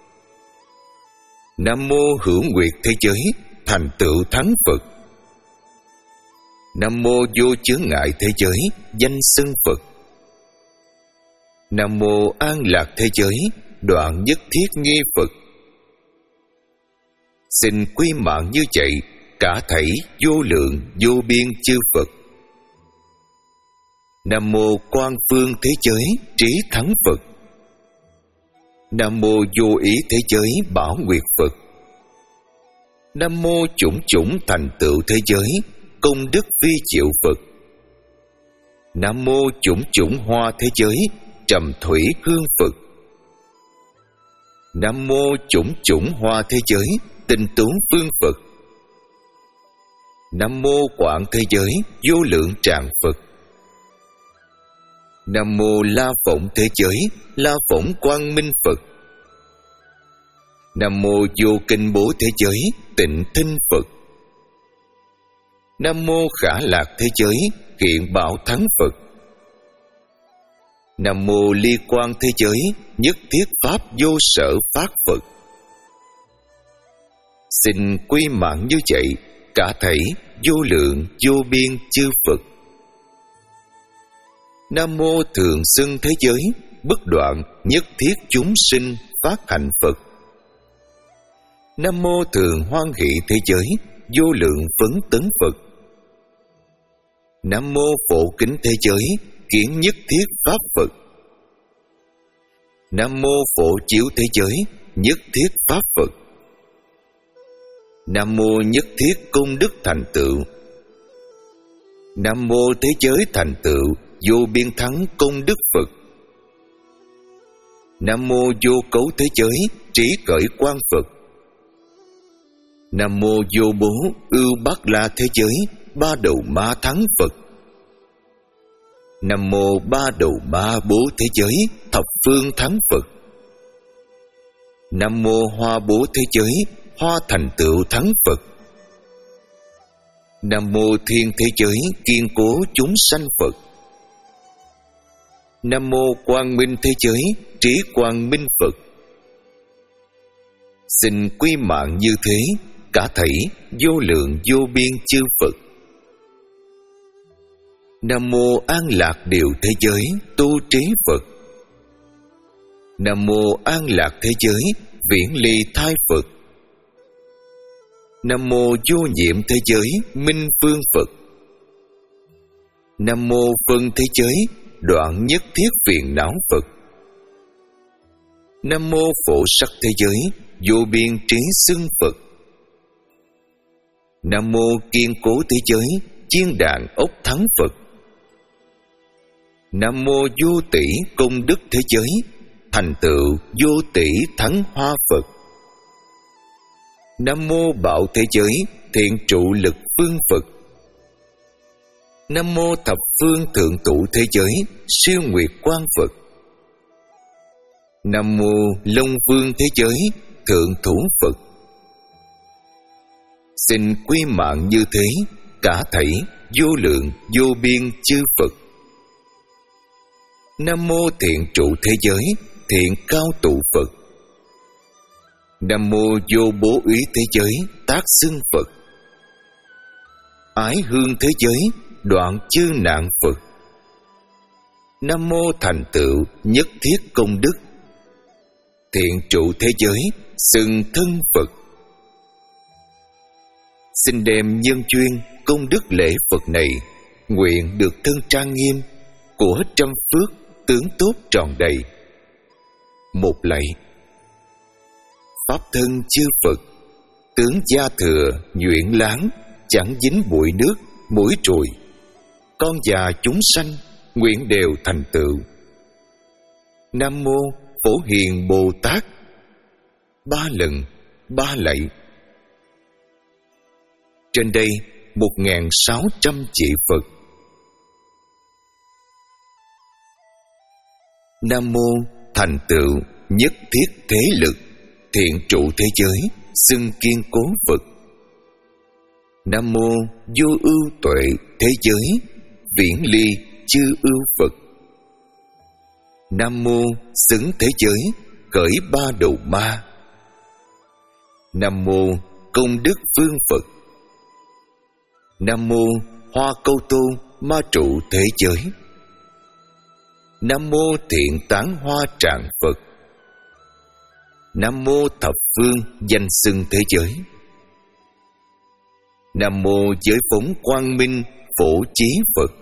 Nam mô Hữu Nguyệt thế giới Thành Tựu Thắng Phật. Nam mô Vô Chướng Ngại thế giới Danh Xưng Phật. Nam mô An Lạc thế giới Đoạn Nhất Thiết Nghi Phật. Xin quy mạng như vậy cả thảy vô lượng vô biên chư Phật. Nam mô Quan Phương thế giới Trí Thắng Phật. Nam mô Vô Ý thế giới Bảo Nguyệt Phật. Nam mô Chủng Chủng Thành Tựu thế giới Công Đức Vi Diệu Phật. Nam mô chủng chủng hoa thế giới, trầm thủy hương Phật. Nam mô chủng chủng hoa thế giới, tinh tú phương Phật. Nam mô quảng thế giới, vô lượng tràng Phật. Nam mô la phụng thế giới, la phụng quang minh Phật. Nam mô vô kinh bố thế giới, tịnh thinh Phật. Nam mô khả lạc thế giới, hiện bảo thắng Phật. Nam mô ly quang thế giới, nhất thiết pháp vô sở phát Phật. Xin quy mạng như vậy, cả thảy vô lượng vô biên chư Phật. Nam mô thường xưng thế giới, bất đoạn nhất thiết chúng sinh phát hạnh Phật. Nam mô thường hoan hỷ thế giới, vô lượng phấn tấn Phật. Nam mô phổ kính thế giới, kiến nhất thiết pháp Phật. Nam mô phổ chiếu thế giới, nhất thiết pháp Phật. Nam mô nhất thiết công đức thành tựu. Nam mô thế giới thành tựu, vô biên thắng công đức Phật. Nam mô vô cấu thế giới, trí khởi quang Phật. Nam mô vô bố ưu bát la thế giới, ba đầu ma thắng Phật. Nam mô ba đầu ma bố thế giới, thập phương thắng Phật. Nam mô hoa bố thế giới, hoa thành tựu thắng Phật. Nam mô thiên thế giới, kiên cố chúng sanh Phật. Nam mô quang minh thế giới, trí quang minh Phật. Xin quy mạng như thế, cả thảy vô lượng vô biên chư Phật. Nam mô an lạc điều thế giới, tu trí Phật. Nam mô an lạc thế giới, viễn ly thai Phật. Nam mô vô nhiễm thế giới, minh phương Phật. Nam mô phân thế giới, đoạn nhất thiết phiền não Phật. Nam mô phổ sắc thế giới, vô biên trí xưng Phật. Nam mô kiên cố thế giới, chiên đàn ốc thắng Phật. Nam mô vô tỷ công đức thế giới, thành tựu vô tỷ thắng hoa Phật. Nam mô bảo thế giới, thiện trụ lực phương Phật. Nam mô thập phương thượng tụ thế giới, siêu nguyệt quang Phật. Nam mô long vương thế giới, thượng thủ Phật. Xin quy mạng như thế, cả thảy vô lượng vô biên chư Phật. Nam mô thiện trụ thế giới, thiện cao tụ Phật. Nam mô vô bố úy thế giới, tác xưng Phật. Ái hương thế giới, đoạn chư nạn Phật. Nam mô thành tựu nhất thiết công đức. Thiện trụ thế giới, xưng thân Phật. Xin đem nhân duyên công đức lễ Phật này, nguyện được thân trang nghiêm của trăm phước tướng tốt tròn đầy. Một lạy. Pháp thân chư Phật, tướng gia thừa nhuyễn láng, chẳng dính bụi nước mũi trùi. Con già chúng sanh nguyện đều thành tựu. Nam mô Phổ Hiền Bồ Tát. Ba lần, ba lạy. Trên đây một nghìn sáu trăm chỉ Phật. Nam mô thành tựu nhất thiết thế lực, thiện trụ thế giới, xưng kiên cố Phật. Nam mô vô ưu tuệ thế giới, viễn ly chư ưu Phật. Nam mô xứng thế giới, khởi ba đầu ma. Nam mô công đức phương Phật. Nam mô hoa câu tô ma trụ thế giới. Nam mô thiện tán hoa trạng Phật. Nam mô thập phương danh xưng thế giới. Nam mô giới phóng quang minh phổ chí Phật.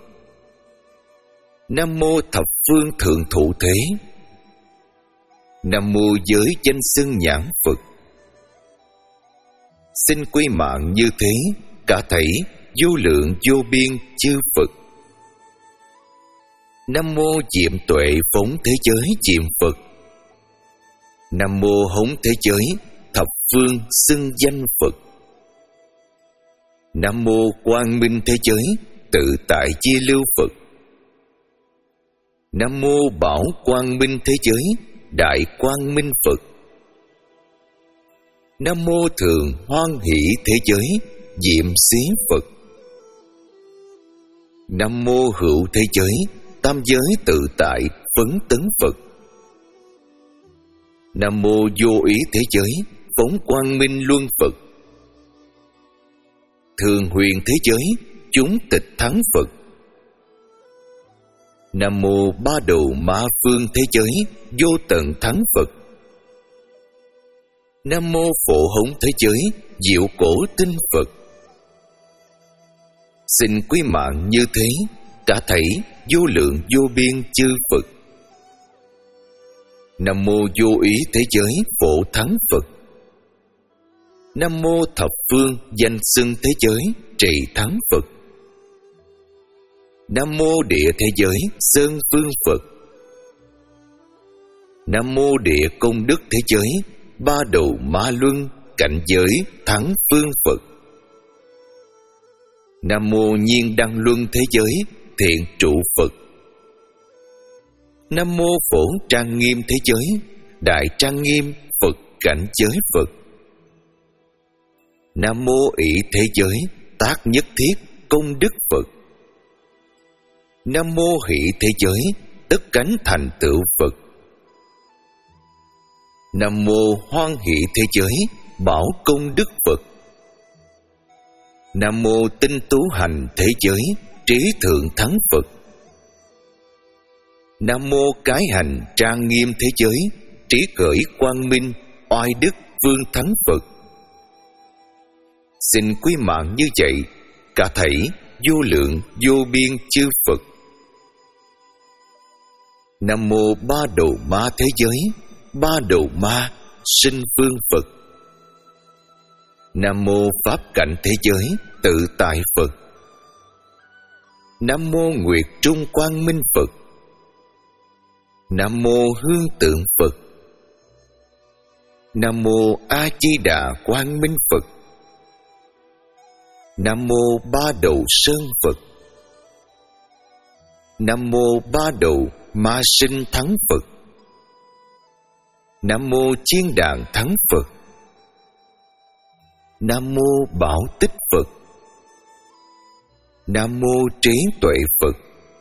Nam mô thập phương thượng thụ thế. Nam mô giới danh xưng nhãn Phật. Xin quy mạng như thế, cả thảy vô lượng vô biên chư Phật. Nam mô diệm tuệ phóng thế giới diệm Phật. Nam mô hống thế giới thập phương xưng danh Phật. Nam mô quang minh thế giới tự tại chia lưu Phật. Nam mô bảo quang minh thế giới đại quang minh Phật. Nam mô thường hoan hỷ thế giới diệm xí Phật. Nam mô hữu thế giới tam giới tự tại phấn tấn Phật. Nam mô vô ý thế giới phóng quang minh luân Phật. Thường huyền thế giới chúng tịch thắng Phật. Nam mô ba đầu ma phương thế giới vô tận thắng Phật. Nam mô phổ hống thế giới diệu cổ tinh Phật. Xin quý mạng như thế cả thảy vô lượng vô biên chư Phật. Nam mô vô ý thế giới phổ thắng Phật. Nam mô thập phương danh xưng thế giới trị thắng Phật. Nam mô địa thế giới sơn phương Phật. Nam mô địa công đức thế giới ba đầu ma luân cảnh giới thắng phương Phật. Nam mô nhiên đăng luân thế giới thiện trụ Phật. Nam mô phổ trang nghiêm thế giới đại trang nghiêm Phật cảnh giới Phật. Nam mô ỷ thế giới tác nhất thiết công đức Phật. Nam mô hỷ thế giới tất cánh thành tựu Phật. Nam mô hoan hỷ thế giới bảo công đức Phật. Nam mô tinh tú hành thế giới trí thượng thắng Phật. Nam mô cái hành trang nghiêm thế giới trí khởi quang minh oai đức vương thắng Phật. Xin quý mạng như vậy cả thảy vô lượng vô biên chư Phật. Nam mô ba đầu ma thế giới ba đầu ma sinh phương Phật. Nam mô pháp cảnh thế giới tự tại Phật. Nam mô nguyệt trung quang minh Phật. Nam mô hương tượng Phật. Nam mô A Di Đà quang minh Phật. Nam mô ba đầu sơn Phật. Nam mô ba đầu ma sinh thắng Phật. Nam mô chiên đàn thắng Phật. Nam mô bảo tích Phật. Nam mô trí tuệ Phật.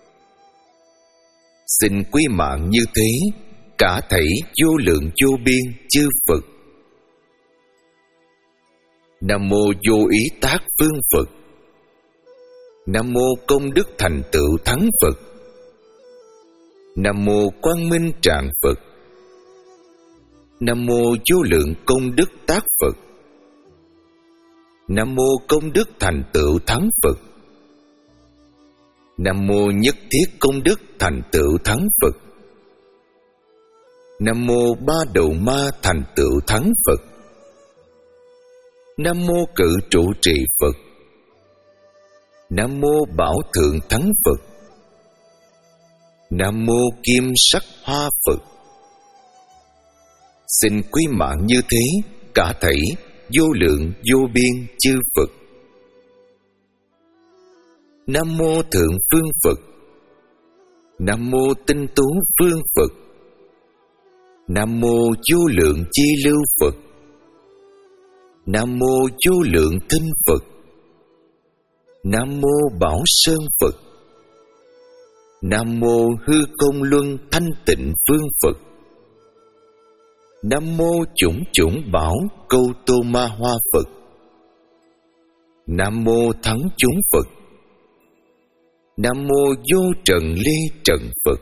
Xin quý mạng như thế cả thảy vô lượng vô biên chư Phật. Nam mô vô ý tác phương Phật. Nam mô công đức thành tựu thắng Phật. Nam mô quang minh tràng Phật. Nam mô vô lượng công đức tác Phật. Nam mô công đức thành tựu thắng Phật. Nam mô nhất thiết công đức thành tựu thắng Phật. Nam mô ba đầu ma thành tựu thắng Phật. Nam mô cự trụ trì Phật. Nam mô bảo thượng thắng Phật. Nam mô kim sắc hoa Phật. Xin quý mạng như thế cả thảy vô lượng vô biên chư Phật. Nam mô thượng phương Phật. Nam mô tinh tú phương Phật. Nam mô vô lượng chi lưu Phật. Nam mô vô lượng thinh Phật. Nam mô bảo sơn Phật. Nam mô hư công luân thanh tịnh phương Phật. Nam mô chủng chủng bảo câu tô ma hoa Phật. Nam mô thắng chúng Phật. Nam mô vô trần ly trần Phật.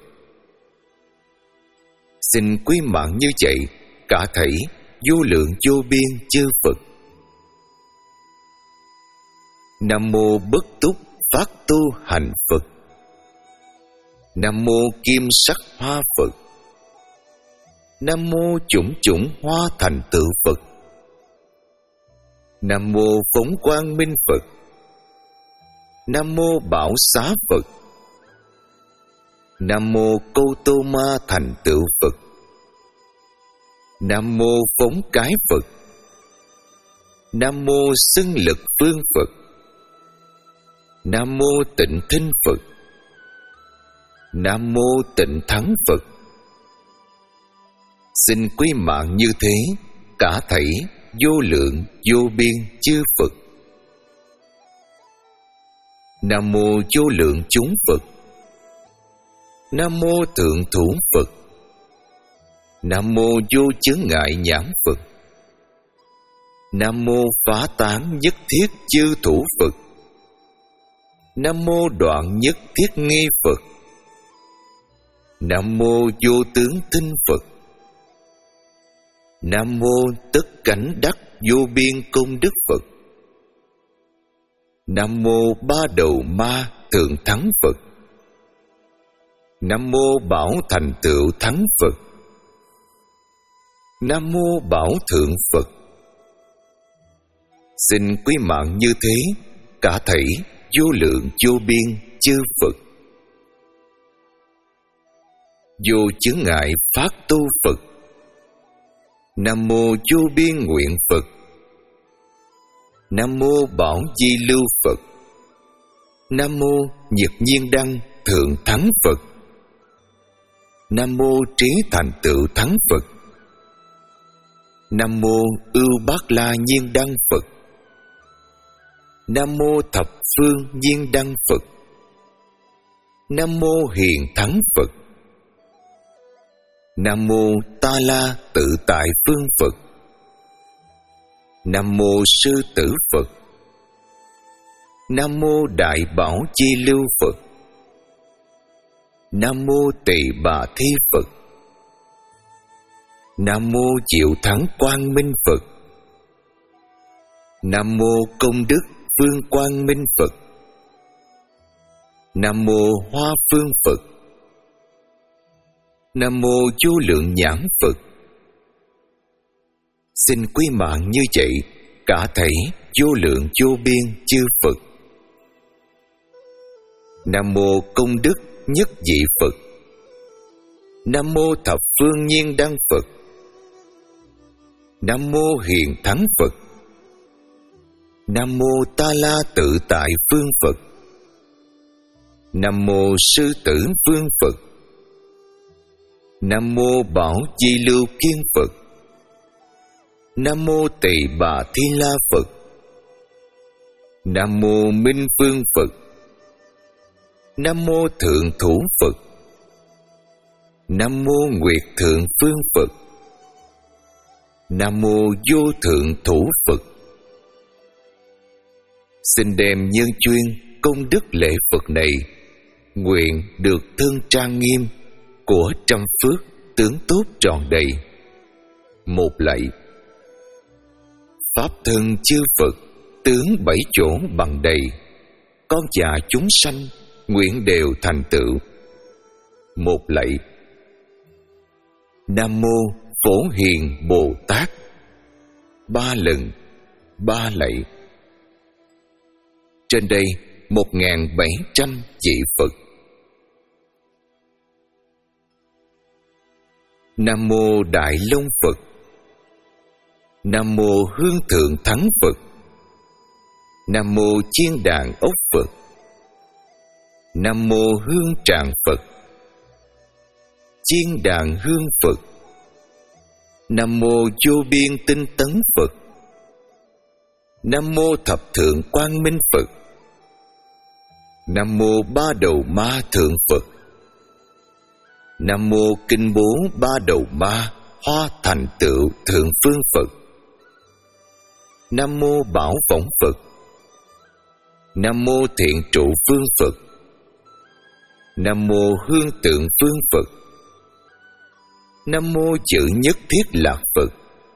Xin quý mạng như vậy cả thảy vô lượng vô biên chư Phật. Nam mô bất túc phát tu hành Phật. Nam mô kim sắc hoa Phật. Nam mô chủng chủng hoa thành tựu Phật. Nam mô phóng quang minh Phật. Nam mô bảo xá Phật. Nam mô Gautama thành tựu Phật. Nam mô Phóng cái Phật. Nam mô Xưng lực phương Phật. Nam mô Tịnh thinh Phật. Nam mô Tịnh thắng Phật. Xin quý mạng như thế, cả thảy vô lượng vô biên chư Phật. Nam mô vô lượng chúng Phật. Nam mô thượng thủ Phật. Nam mô vô chướng ngại nhãn Phật. Nam mô phá tán nhất thiết chư thủ Phật. Nam mô đoạn nhất thiết nghi Phật. Nam mô vô tướng thinh Phật. Nam mô tất cảnh đắc vô biên công đức Phật. Nam mô ba đầu ma thượng thắng Phật. Nam mô bảo thành tựu thắng Phật. Nam mô bảo thượng Phật. Xin quý mạng như thế, cả thảy vô lượng vô biên chư Phật. Vô chướng ngại phát tu Phật. Nam mô vô biên nguyện Phật. Nam mô bảo di lưu Phật. Nam mô nhiệt nhiên đăng thượng thắng Phật. Nam mô trí thành tựu thắng Phật. Nam mô ưu bát la nhiên đăng Phật. Nam mô thập phương nhiên đăng Phật. Nam mô hiền thắng Phật. Nam mô ta la tự tại phương Phật. Nam mô sư tử Phật. Nam mô đại bảo chi lưu Phật. Nam mô tỳ bà thi Phật. Nam mô diệu thắng quang minh Phật. Nam mô công đức phương quang minh Phật. Nam mô hoa phương Phật. Nam mô vô lượng nhãn Phật. Xin quý mạng như vậy, cả thảy vô lượng vô biên chư Phật. Nam mô công đức nhất vị Phật. Nam mô thập phương nhiên đăng Phật. Nam mô hiền thắng Phật. Nam mô ta la tự tại phương Phật. Nam mô sư tử phương Phật. Nam mô bảo di lưu kiên Phật. Nam mô tỳ bà thi la Phật. Nam mô minh phương Phật. Nam mô thượng thủ Phật. Nam mô nguyệt thượng phương Phật. Nam mô vô thượng thủ Phật. Xin đem nhân chuyên công đức lễ Phật này, nguyện được thân trang nghiêm của trăm phước tướng tốt tròn đầy. Một lạy. Pháp thân chư Phật tướng bảy chỗ bằng đầy, con già chúng sanh nguyện đều thành tựu. Một lạy. Nam mô Phổ Hiền Bồ Tát. Ba lần. Ba lạy. Trên đây một nghìn bảy trăm vị Phật. Nam mô Đại Long Phật. Nam mô Hương Thượng Thắng Phật. Nam mô Chiên Đàn Ốc Phật. Nam mô Hương Tràng Phật. Chiên Đàn Hương Phật. Nam mô Vô Biên Tinh Tấn Phật. Nam mô Thập Thượng Quang Minh Phật. Nam mô Ba Đầu Ma Thượng Phật. Nam mô Kinh Bố Ba Đầu Ma Hoa Thành Tựu Thượng Phương Phật. Nam mô Bảo Võng Phật. Nam mô Thiện Trụ Phương Phật. Nam mô Hương Tượng Phương Phật. Nam mô Chữ Nhất Thiết Lạc Phật.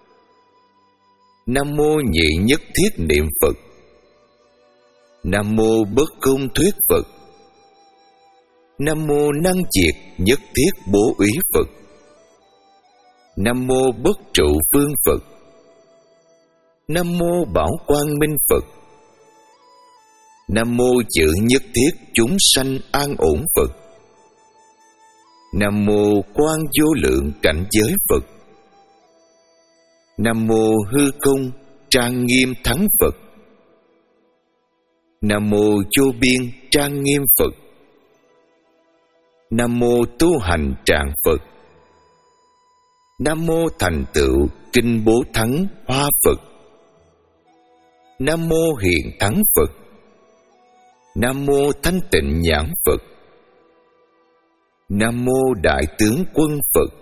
Nam mô Nhị Nhất Thiết Niệm Phật. Nam mô Bất Công Thuyết Phật. Nam mô Năng Diệt Nhất Thiết Bố Úy Phật. Nam mô Bất Trụ Phương Phật. Nam mô Bảo Quang Minh Phật. Nam mô Chữ Nhất Thiết Chúng Sanh An Ổn Phật. Nam mô Quan Vô Lượng Cảnh Giới Phật. Nam mô Hư Không Trang Nghiêm Thắng Phật. Nam mô Vô Biên Trang Nghiêm Phật. Nam mô Tu Hành Tràng Phật. Nam mô Thành Tựu Kinh Bố Thắng Hoa Phật. Nam mô Hiện Thắng Phật. Nam mô Thanh Tịnh Nhãn Phật. Nam mô Đại Tướng Quân Phật.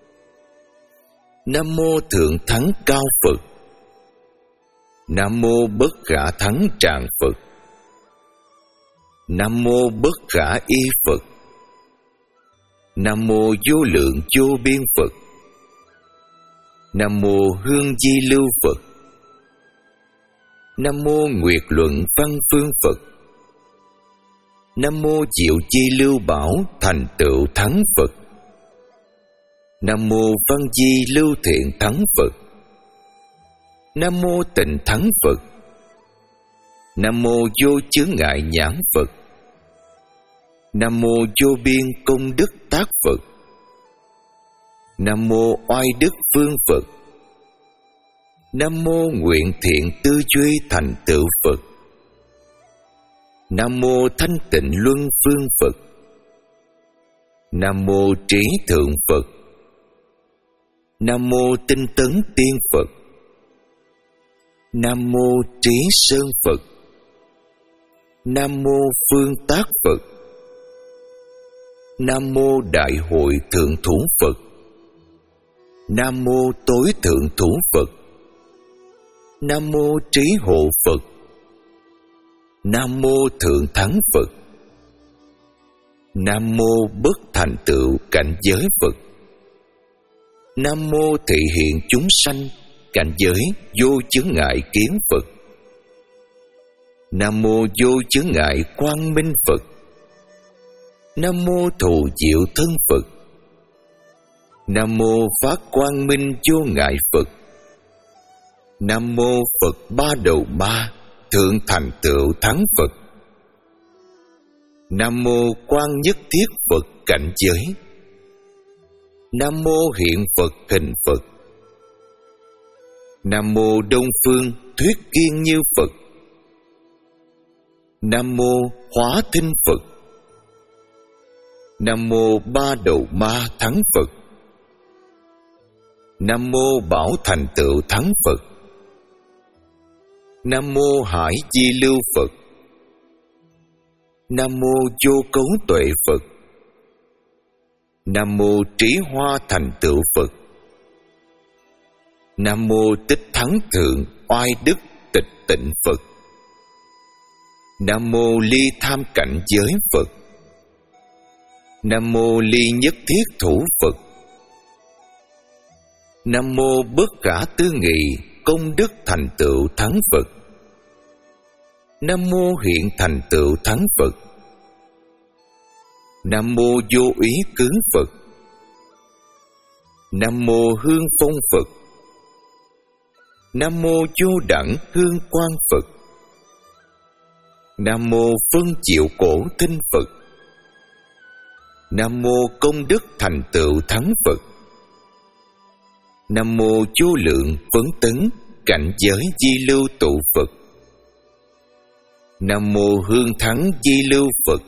Nam mô Thượng Thắng Cao Phật. Nam mô Bất Khả Thắng Tràng Phật. Nam mô Bất Khả Y Phật. Nam mô Vô Lượng Vô Biên Phật. Nam mô Hương Di Lưu Phật. Nam mô Nguyệt Luận Văn Phương Phật. Nam mô Diệu Chi Lưu Bảo Thành Tựu Thắng Phật. Nam mô Văn Di Lưu Thiện Thắng Phật. Nam mô Tịnh Thắng Phật. Nam mô Vô Chướng Ngại Nhãn Phật. Nam mô Vô Biên Công Đức Tác Phật. Nam mô Oai Đức Phương Phật. Nam mô Nguyện Thiện Tư Duy Thành Tựu Phật. Nam mô Thanh Tịnh Luân Phương Phật. Nam mô Trí Thượng Phật. Nam mô Tinh Tấn Tiên Phật. Nam mô Trí Sơn Phật. Nam mô Phương Tác Phật. Nam mô Đại Hội Thượng Thủ Phật. Nam mô Tối Thượng Thủ Phật. Nam mô Trí Hộ Phật. Nam mô Thượng Thắng Phật. Nam mô Bất Thành Tựu Cảnh Giới Phật. Nam mô Thị Hiện Chúng Sanh Cảnh Giới Vô Chướng Ngại Kiến Phật. Nam mô Vô Chướng Ngại Quang Minh Phật. Nam mô Thù Diệu Thân Phật. Nam mô Phát Quang Minh Vô Ngại Phật. Nam mô Phật Ba Đầu Ba Thượng Thành Tựu Thắng Phật. Nam mô Quan Nhất Thiết Phật Cảnh Giới. Nam mô Hiện Phật Hình Phật. Nam mô Đông Phương Thuyết Kiên Như Phật. Nam mô Hóa Thinh Phật. Nam mô Ba Đầu Ma Thắng Phật. Nam mô Bảo Thành Tựu Thắng Phật. Nam mô Hải Di Lưu Phật. Nam mô Vô Cấu Tuệ Phật. Nam mô Trí Hoa Thành Tựu Phật. Nam mô Tích Thắng Thượng Oai Đức Tịch Tịnh Phật. Nam mô Ly Tham Cảnh Giới Phật. Nam mô Ly Nhất Thiết Thủ Phật. Nam mô Bất Khả Tư Nghị Công Đức Thành Tựu Thắng Phật. Nam mô Hiện Thành Tựu Thắng Phật. Nam mô Vô Úy Cứng Phật. Nam mô Hương Phong Phật. Nam mô Vô Đẳng Hương Quang Phật. Nam mô Phân Diệu Cổ Tinh Phật. Nam mô Công Đức Thành Tựu Thắng Phật. Nam mô Vô Lượng Vấn Tấn Cảnh Giới Di Lưu Tụ Phật. Nam mô Hương Thắng Di Lưu Phật.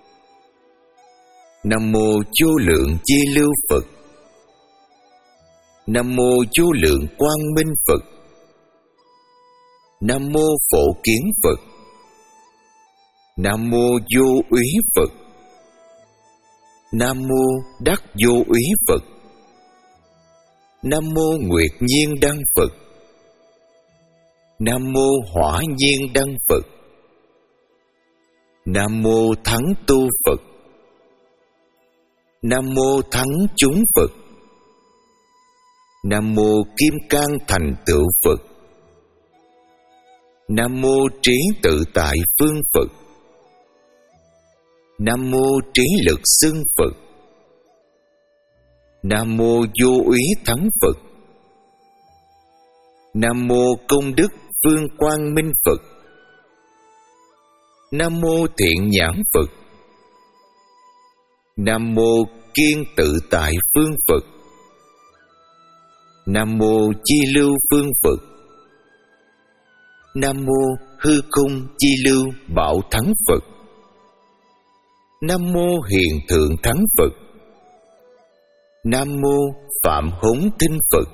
Nam mô Vô Lượng Di Lưu Phật. Nam mô Vô Lượng Quang Minh Phật. Nam mô Phổ Kiến Phật. Nam mô Vô Úy Phật. Nam mô Đắc Vô Úy Phật. Nam mô Nguyệt Nhiên Đăng Phật. Nam mô Hỏa Nhiên Đăng Phật. Nam mô Thắng Tu Phật. Nam mô Thắng Chúng Phật. Nam mô Kim Cang Thành Tựu Phật. Nam mô Trí Tự Tại Phương Phật. Nam mô Trí Lực Xưng Phật. Nam mô Vô Úy Thắng Phật. Nam mô Công Đức Phương Quang Minh Phật. Nam mô Thiện Nhãn Phật. Nam mô kiên tự tại phương Phật. Nam mô Chi Lưu phương Phật. Nam mô Hư Không Chi Lưu Bảo Thắng Phật. Nam mô Hiền Thượng Thắng Phật. Nam mô Phạm Hống Thinh Phật.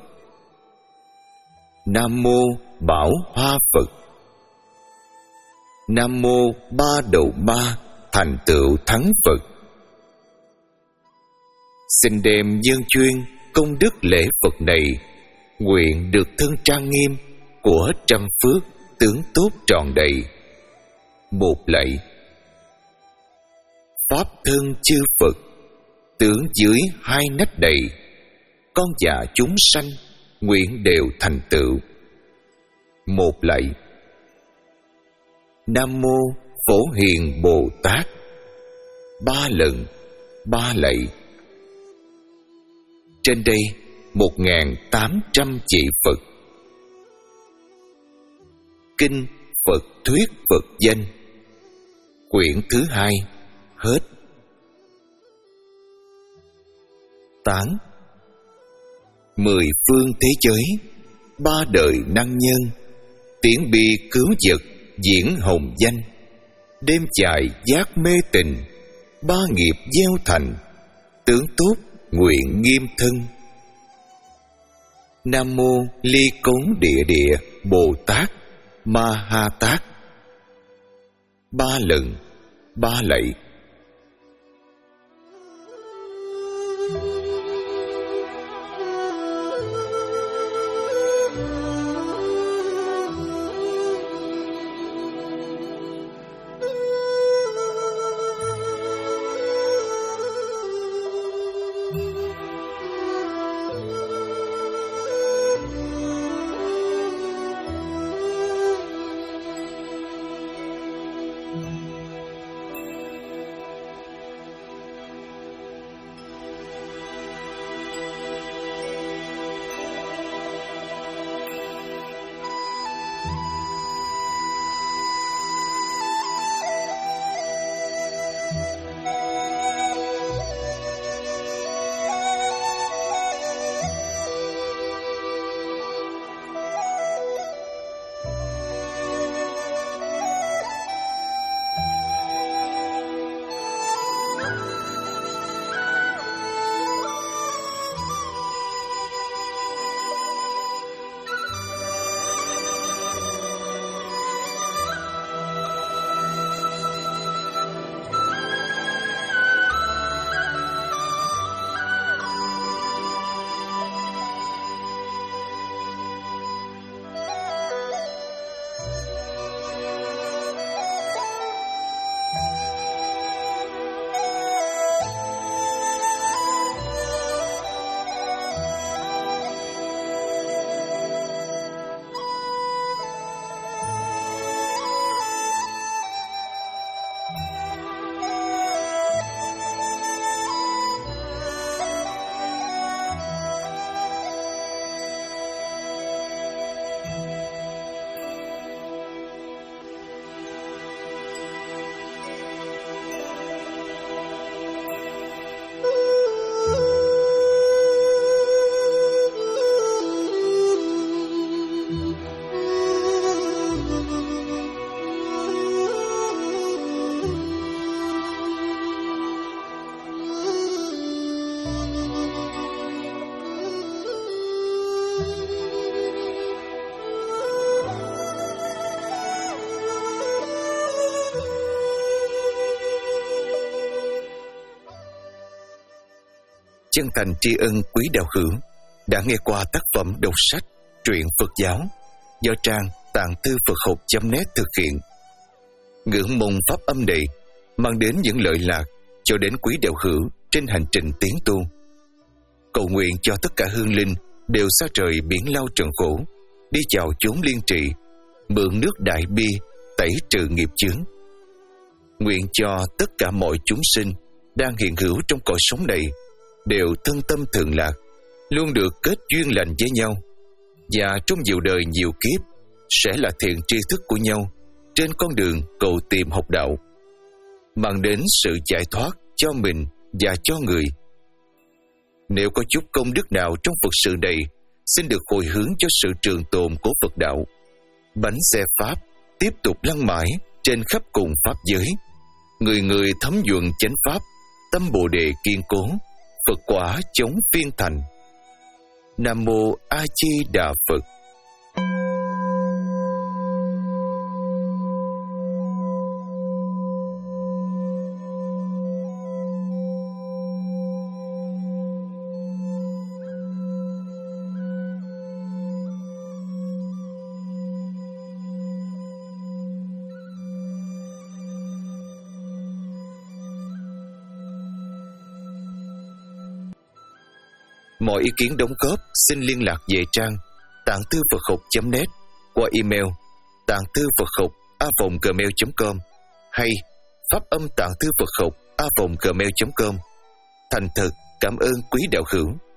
Nam mô Bảo Hoa Phật. Nam mô Ba Đầu Ba Thành Tựu Thắng Phật. Xin đem nhân duyên công đức lễ Phật này, nguyện được thân trang nghiêm của trăm phước tướng tốt tròn đầy. Một lạy. Pháp thân chư Phật, tướng dưới hai nách đầy, con dạ chúng sanh nguyện đều thành tựu. Một lạy. Nam mô Phổ Hiền Bồ Tát. Ba lần, ba lạy. Trên đây một nghìn tám trăm chỉ Phật. Kinh Phật Thuyết Phật Danh, quyển thứ hai, hết. Tán. Mười phương thế giới, ba đời năng nhân, tiễn bi cứu vật diễn hồng danh. Đêm chài giác mê tình, ba nghiệp gieo thành, tướng tốt nguyện nghiêm thân. Nam mô Ly Cống Địa Địa Bồ Tát Ma Ha Tát. Ba lần, ba lạy. Chân thành tri ân quý đạo hữu đã nghe qua tác phẩm đọc sách truyện Phật giáo do trang tạng thư Phật học chấm net thực hiện. Ngưỡng mong pháp âm này mang đến những lợi lạc cho đến quý đạo hữu trên hành trình tiến tu. Cầu nguyện cho tất cả hương linh đều xa trời biển lao trần khổ, đi vào chốn liên trị, mượn nước đại bi tẩy trừ nghiệp chướng. Nguyện cho tất cả mọi chúng sinh đang hiện hữu trong cõi sống này đều thân tâm thường lạc, luôn được kết duyên lành với nhau, và trong nhiều đời nhiều kiếp sẽ là thiện tri thức của nhau trên con đường cầu tìm học đạo, mang đến sự giải thoát cho mình và cho người, Nếu có chút công đức nào trong Phật sự này, xin được hồi hướng cho sự trường tồn của Phật đạo. Bánh xe Pháp tiếp tục lăn mãi trên khắp cùng Pháp giới. Người người thấm nhuận chánh Pháp, tâm Bồ Đề kiên cố, Phật quả chống phiên thành. Nam Mô A Di Đà Phật. Mọi ý kiến đóng góp xin liên lạc về trang tạng thư Phật học chấm net qua email tạng thư Phật học a vòng gmail chấm com hay pháp âm tạng thư Phật học a vòng gmail chấm com. Thành thật cảm ơn quý đạo hữu.